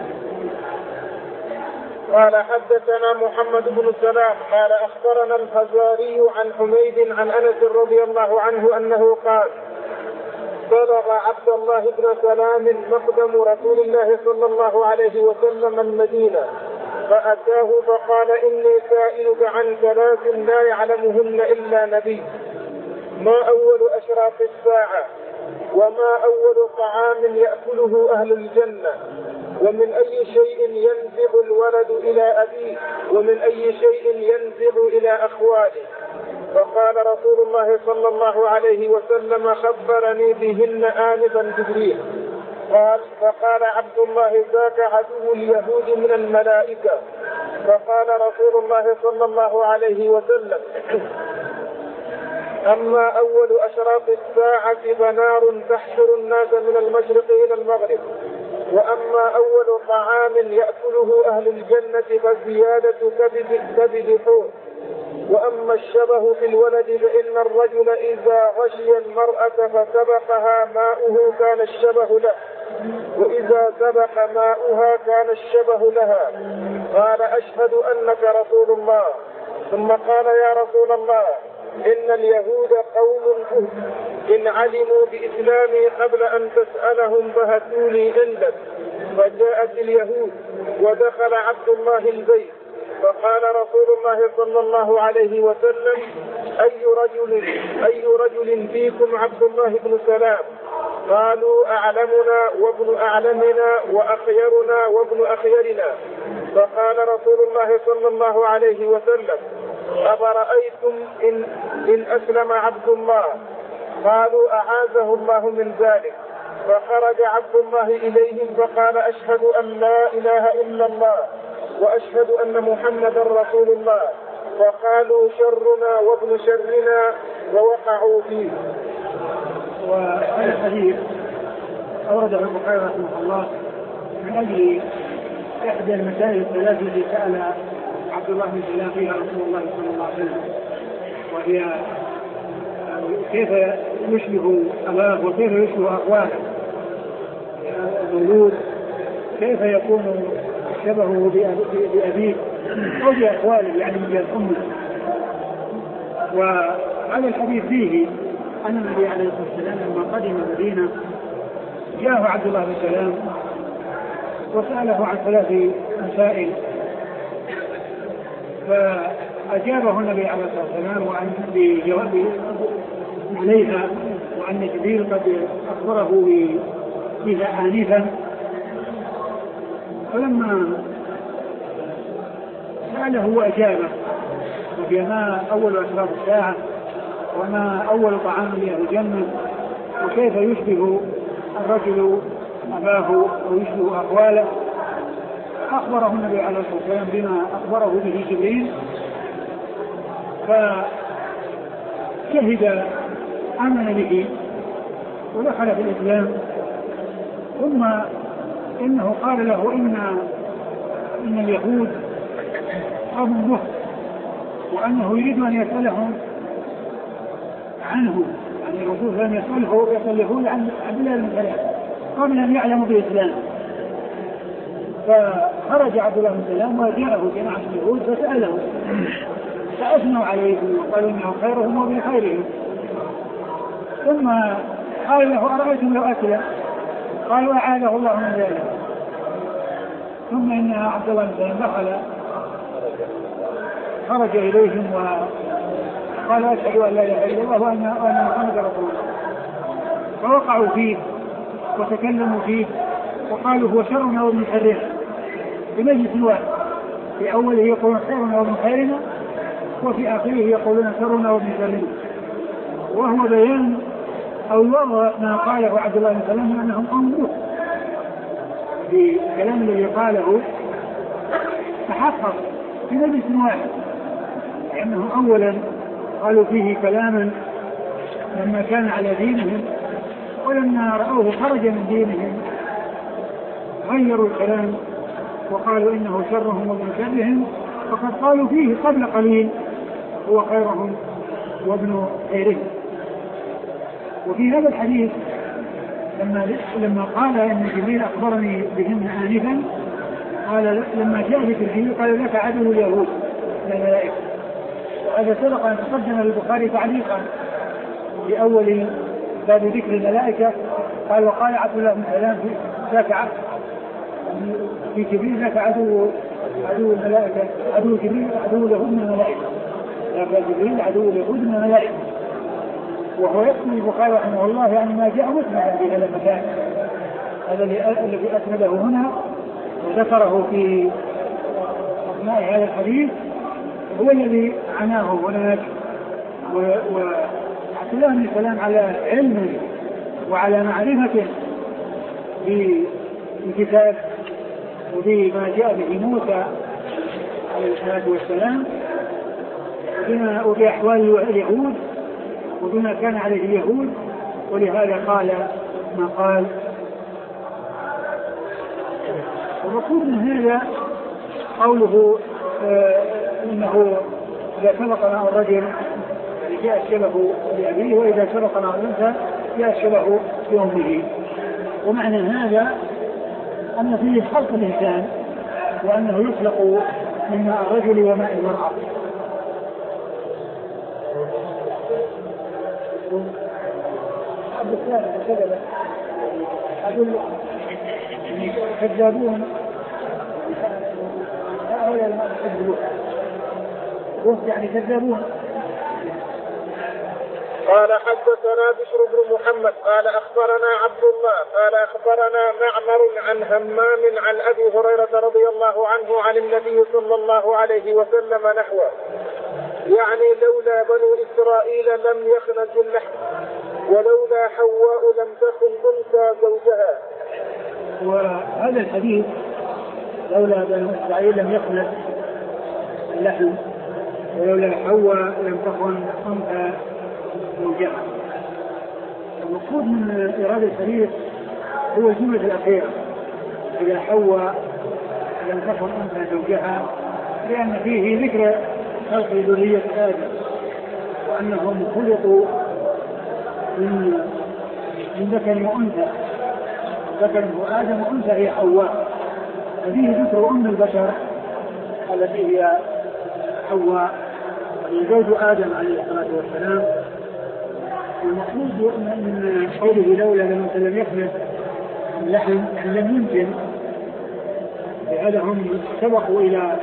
قال حدثنا محمد بن سلام قال أخبرنا الفزاري عن حميد عن أنس رضي الله عنه أنه قال بلغ عبد الله بن سلام مقدم رسول الله صلى الله عليه وسلم المدينة، فأتاه فقال إني سائلك عن ثلاث لا يعلمهن إلا نبي: ما أول أشراط الساعة؟ وما أول طعام يأكله أهل الجنة؟ ومن أي شيء ينزع الولد إلى أبيه؟ ومن أي شيء ينزع إلى أخواله؟ فقال رسول الله صلى الله عليه وسلم خبرني بهن آنفا جبريل. قال فقال عبد الله ذاك عدو اليهود من الملائكة. فقال رسول الله صلى الله عليه وسلم أما أول أشراط الساعة فنار تحشر الناس من المشرق إلى المغرب، وأما أول طعام يأكله أهل الجنة فزيادة كبد كبد حور، وأما الشبه في الولد فإن الرجل إذا غشي المرأة فسبقها ماؤه كان الشبه له، وإذا سبق ماؤها كان الشبه لها. قال أشهد أنك رسول الله. ثم قال يا رسول الله إن اليهود قوم جهل، إن علموا بإسلامي قبل أن تسألهم فهتوني عندك. فجاءت اليهود ودخل عبد الله البيت فقال رسول الله صلى الله عليه وسلم: أي رجل أي رجل فيكم عبد الله بن سلام؟ قالوا: أعلمنا وابن أعلمنا وأخيرنا وابن أخيرنا. فقال رسول الله صلى الله عليه وسلم: أفرأيتم إن, إن أسلم عبد الله؟ قالوا: أعاذه الله من ذلك. فخرج عبد الله إليهم فقال: أشهد أن لا إله إلا الله وأشهد أن محمدا رسول الله. فقالوا: شرنا وابن شرنا، ووقعوا فيه. وهذا الحديث أورده البخاري رحمه الله من أجل إحدى المسائل الثلاث التي سأل عبد الله بن سلام فيها رسول الله صلى الله عليه وسلم، وهي كيف يشبه أباه وكيف يشبه أخوانه المولود، كيف يكون شبهه بأبيه أو بأخواله يعني من الأمة. وهذا الحديث فيه أن النبي عليه الصلاة والسلام لما قدم المدينة جاءه عبد الله بن سلام وسأله عن ثلاث مسائل، فأجابه النبي عليه الصلاة والسلام وعن بجواب عليها، وأن جبريل قد أخبره بها آنفا. فلما سأله وأجابه وفي ما أول أسباب الساعة وما أول طعام له الجنة وكيف يشبه الرجل أباه ويشبه أخواله، أخبره النبي عليه الصلاة والسلام بما أخبره به جبريل، فشهد آمن به ودخل في الإسلام. ثم إنه قال له إن, إن اليهود قوم به، وأنه يريد أن يسألهم عنه، يعني الرسول لم يسأله يسأله عن عبد الله بن سلام قبل أن يعلموا بالإسلام. فخرج عبد الله بن سلام وجاءه جماعة اليهود فسأله فأثنوا عليه وقالوا إنه خيرهم وابن خيرهم. ثم قال له: أرأيتم لو أسلم؟ قالوا: أعاذه الله من ذلك. ثم إن عبد الله بن سلام دخل خرج إليهم وقال: أشهد أن لا إله إلا الله وأن محمدا رسول الله. فوقعوا فيه وتكلموا فيه وقالوا: هو شرنا وابن شرنا، بمجلس واحد، في أوله يقولون شرنا وابن خيرنا وفي آخره يقولون شرنا وابن شرنا، وهو بيان أو يوضح ما قاله عبد الله بن سلام أنهم قوم بكلام الذي قاله تحقق في مجلس واحد، لأنه أولا قالوا فيه كلاما لما كان على دينهم، ولما رأوه خرج من دينهم غيروا الكلام وقالوا إنه شرهم وابن شرهم، فقد قالوا فيه قبل قليل هو خيرهم وابن خيرهم. وفي هذا الحديث لما لما قال إن جبريل أخبرني بهن آنفا، قال لما جاء جبريل قال: لك عدو اليهود من الملائكة. وهذا سبق أن تقدم للبخاري تعليقا في أول باب ذكر الملائكة، قال: وقال عبد الله بن سلام ذاك في جبريل لك عدو عدو الملائكة، عدو جبريل عدو اليهود من الملائكة، ذاك جبريل عدو اليهود من الملائكة. وهو يكتب البخاري رحمه الله يعني ما جاء مسلما في هذا المكان، هذا الذي أسنده هنا وذكره في أثناء هذا الحديث هو الذي عناه هناك. وعبد الله بن سلام على علم وعلى معرفة بالكتاب وبما جاء به موسى عليه الصلاة والسلام وبأحوال اليهود وبما كان عليه اليهود، ولهذا قال ما قال. ومقصود من هذا قوله آه إنه إذا سبق معه الرجل جاء الشبه بأبيه، وإذا سبق معه الأنثى جاء الشبه بأمه. ومعنى هذا أن فيه خلق الإنسان وأنه يخلق من ماء الرجل وماء المرأة. كذابون هؤلاء ما يكذبون يعني كذبون. قال حدثنا بشر بن محمد قال أخبرنا عبد الله قال أخبرنا معمر عن همام عن أبي هريرة رضي الله عنه عن النبي صلى الله عليه وسلم نحوه يعني لولا بنو إسرائيل لم يخنز اللحم ولولا حواء لم تكن أنثى زوجها. وهذا الحديث لولا بنو إسرائيل لم يخنز اللحم ولولا حواء لم تكن أنثى زوجها. المقصود من إيراد الحديث هو الجملة الأخيرة إذا حواء لم تكن أنثى زوجها لأن فيه ذكر خلق ذرية آدم وأنهم خلقوا من من ذكر وأنثى ذكر وآدم وأنثى هي حواء ففيه ذكر أم البشر التي هي حواء زوج آدم عليه الصلاة والسلام. المقصود من قوله لولا لم يخلق اللحم لم يمكن لهذا هم سبقوا إلى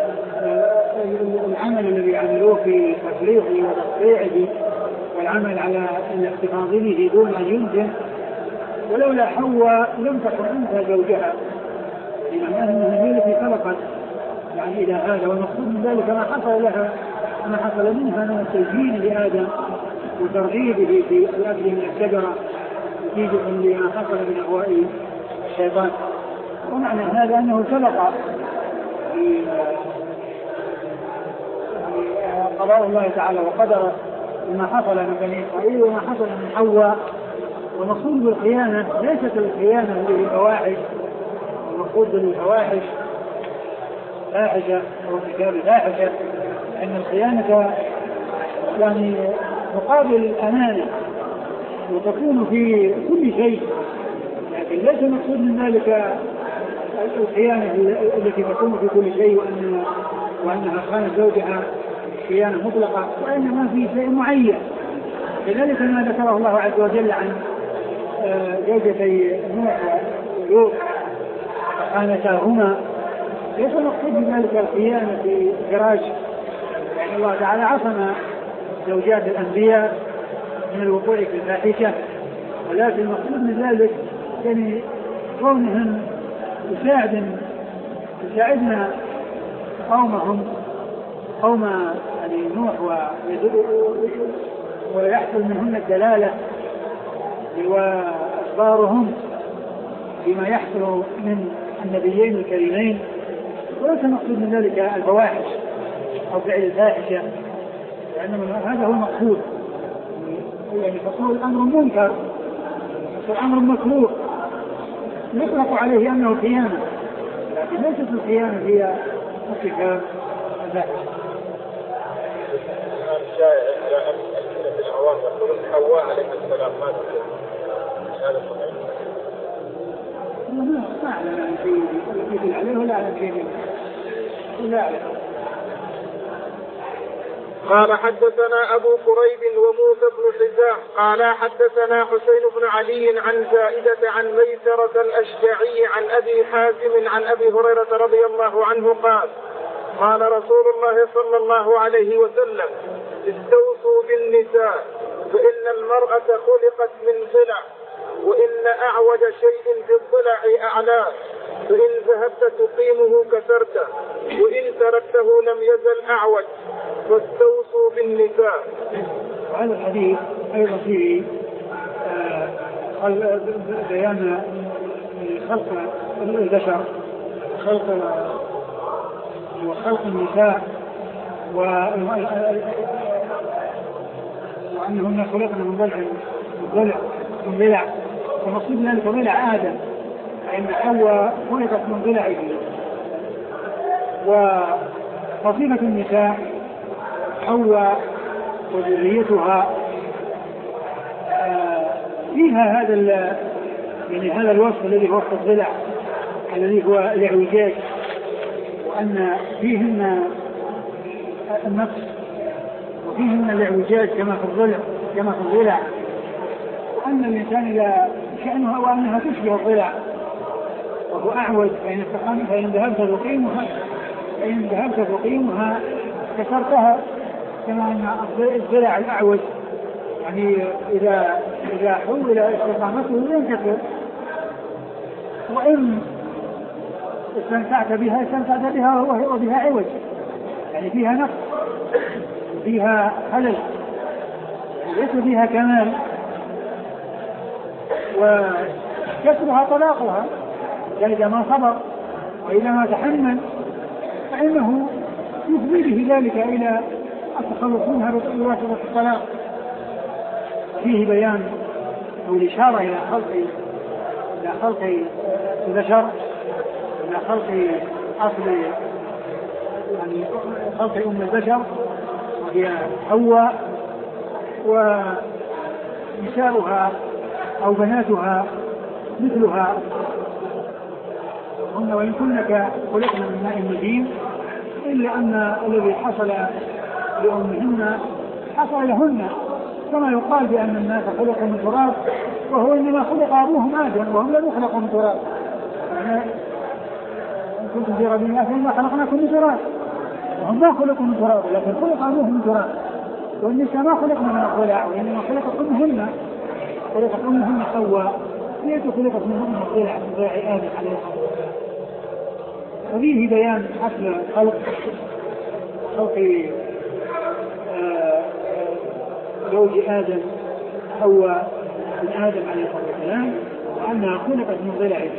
العمل الذي عملوه في تفريغه وتصريعه والعمل على الاحتفاظ به دون أن يمكن ولولا حواء لم تكن أنثى زوجها لأن أنها التي سبقت يعني إلى هذا. والمقصود من ذلك ما حصل لها ما حصل منها من التزيين لآدم وترغيبه في الأكل من الشجرة نتيجة لما حصل من أهواء الشيطان. ومعنى هذا أنه سبق في قضاء الله تعالى وقدر ما حصل من بني إسرائيل وما حصل من حواء. والمقصود بالخيانة ليست الخيانة للفواحش المقصود بالفواحش فاحشة أو ارتكاب فاحشة أن الخيانة يعني مقابل الأمانة وتكون في كل شيء لكن ليس المقصود من ذلك الخيانة التي تكون في كل شيء وأن وأنها خانت زوجها خيانة مطلقة وإنما في شيء معين. لذلك ما ذكره الله عز وجل عن زوجتي نوح ولوط خانتاهما ليس المقصود من ذلك الخيانة في فراش يعني الله تعالى عصم زوجات الأنبياء من الوقوع في الفاحشة ولكن المقصود من ذلك يعني كونهم يساعدن يساعدنا قومهم قوم يعني نوح ويحصل منهن الدلالة وأخبارهم بما يحصل من النبيين الكريمين وليس المقصود من ذلك الفواحش أو فعل الفاحشة لأن هذا هو المقصود يعني تقول الأمر منكر الأمر مكروه يطلق عليه أنه خيانة لكن ليست الخيانة هي ارتكاب الفاحشة. الشائع على ألسنة العوام يقولون حواء عليه السلام ما تكون هذا صحيح؟ ما أعلم عن شيء يدل عليه ولا أعلم شيء ولا أعلم. قال حدثنا أبو كريب وموسى بن حزام قال حدثنا حسين بن علي عن زائدة عن ميسرة الأشجعي عن أبي حازم عن أبي هريرة رضي الله عنه قال قال رسول الله صلى الله عليه وسلم استوصوا بالنساء فإن المرأة خلقت من ضلع وإن أعوج شيء في الضلع أعلاه فإن ذهبت تقيمه كسرته وإن تركته لم يزل أعوج فاستوصوا بالنساء. وهذا الحديث أيضا فيه بيان خلق البشر خلق وخلق النساء وأنهن خلقنا من ضلع من ضلع ومقصود ذلك ضلع آدم فإن حواء خلقت من ضلعه. وفصيلة النساء حواء وذريتها فيها هذا يعني هذا الوصف الذي هو وصف الضلع الذي هو الاعوجاج وأن فيهن النقص وفيهن الاعوجاج كما في الضلع كما في الضلع وأن الإنسان إذا شأنها وأنها تشبه الضلع وهو أعوج فإن استقام فإن ذهبت تقيمها فإن ذهبت تقيمها كسرتها، كما أن الضلع الأعوج يعني إذا إذا حول استقامته ينكسر، وإن استمتعت بها استمتعت بها وهو بها عوج، يعني فيها نقص، فيها خلل، ليس فيها كمال، وكسرها طلاقها. يعني إذا ما صبر وإذا ما تحمل فإنه يفضي به ذلك إلى التخلص منها بواسطة الطلاق. فيه بيان أو الإشارة إلى خلق إلى خلق البشر، إلى خلق أصل يعني خلق أم البشر وهي حواء، ونساؤها أو بناتها مثلها هن وإن كن خلقنا من ماء مهين، إلا أن الذي حصل لأمهن حصل لهن، كما يقال بأن الناس خلقوا من تراب وهو إنما خلق أبوهم آدم وهم لم يخلقوا من تراب. يعني إن كنتم في رب الله فإنا خلقناكم من تراب، وهم ما خلقوا من تراب لكن خلق أبوهم من تراب. والنساء ما خلقنا من الضلع وإنما خلقت أمهن، خلقت أمهن حواء، هي خلقت من الضلع من ضلع آدم عليه الصلاة والسلام. وفيه بيان أصل خلق خلق زوج آدم حواء من آدم عليه الصلاة والسلام، وأنها خلقت من ضلعه.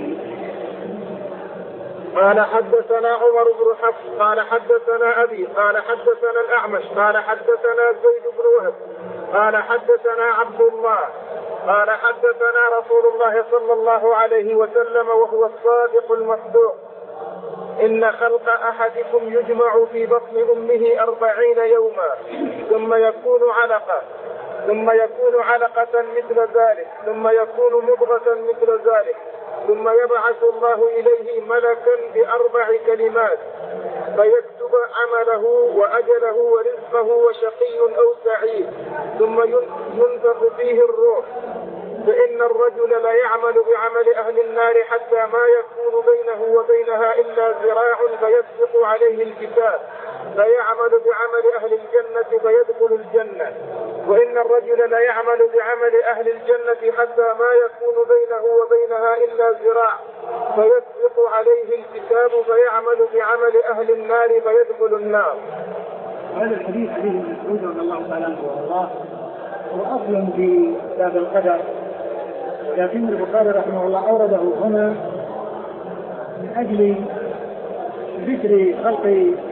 قال حدثنا عمر بن حفص قال حدثنا أبي قال حدثنا الأعمش قال حدثنا زيد بن وهب قال حدثنا عبد الله قال حدثنا رسول الله صلى الله عليه وسلم وهو الصادق المصدوق: إن خلق أحدكم يجمع في بطن أمه أربعين يوما ثم يكون علقة ثم يكون علقة مثل ذلك ثم يكون مضغة مثل ذلك ثم يبعث الله إليه ملكا بأربع كلمات فيكتب عمله وأجله ورزقه وشقي أو سعيد ثم ينفخ فيه الروح، فإن الرجل لا يعمل بعمل أهل النار حتى ما يكون بينه وبينها إلا ذراع فيسبق عليه الكتاب فيعمل بعمل أهل الجنة فيدخل الجنة، وإن الرجل لا يعمل بعمل أهل الجنة حتى ما يكون بينه وبينها إلا ذراع فيسبق عليه الكتاب فيعمل بعمل أهل النار فيدخل النار. هذا الحديث حديث ابن مسعود رضي الله تعالى عنه وارضاه، هو أصل في باب القدر، لكن البخاري رحمه الله أورده هنا من أجل ذكر خلق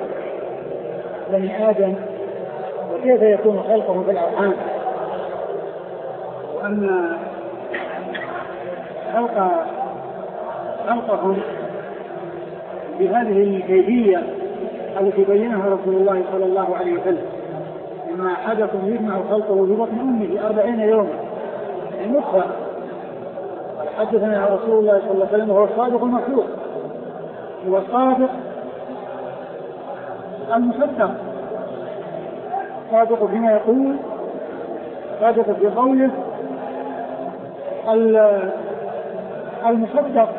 بني آدم وكيف يكون خلقه في الأرحام، وأن خلق خلقهم بهذه الكيفية التي بينها رسول الله صلى الله عليه وسلم: إن أحدكم يجمع خلقه في بطن أمه أربعين يوما النطفة. حدثنا رسول الله صلى الله عليه وسلم وهو الصادق المصدوق، هو الصادق المصدق، صادق فيما يقول، صادق في قوله، المصدق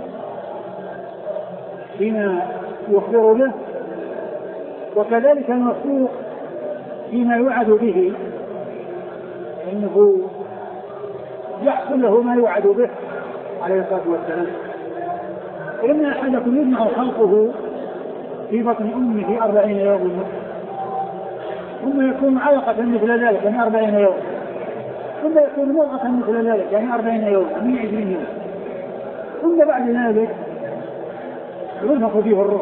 فيما يخبر به، وكذلك المصدوق فيما يوعد به، إنه يحصل له ما يوعد به عليه الصلاة والسلام. إن أحدكم يجمع خلقه في بطن أمه أربعين يوما ثم يكون علقة مثل ذلك يعني أربعين يوما ثم يكون مضغة مثل ذلك يعني أربعين يوما مئة وعشرين يوما ثم بعد ذلك ينفخ فيه الروح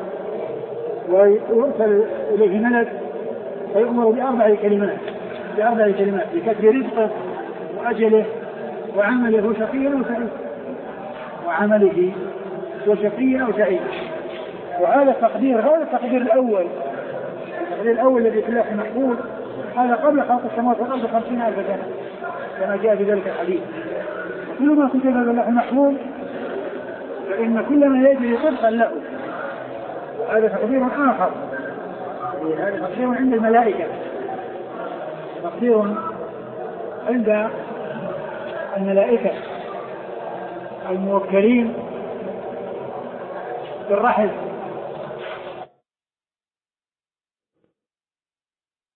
ويرسل إليه ملك فيؤمر بأربع كلمات بأربع كلمات بكتب رزقه وأجله وعمله شقي أو سعيد وعمله وشقي أو سعيد. وهذا التقدير غير التقدير الأول، التقدير الأول الذي في اللوح المحفوظ هذا قبل خلق السماوات والأرض خمسين ألف سنة كما جاء في ذلك الحديث. كل ما كتب في اللوح المحفوظ فإن كل ما يجري طبقا له. هذا تقدير آخر، هذا تقدير عند الملائكة، تقدير عند الملائكة الموكلين بالرحل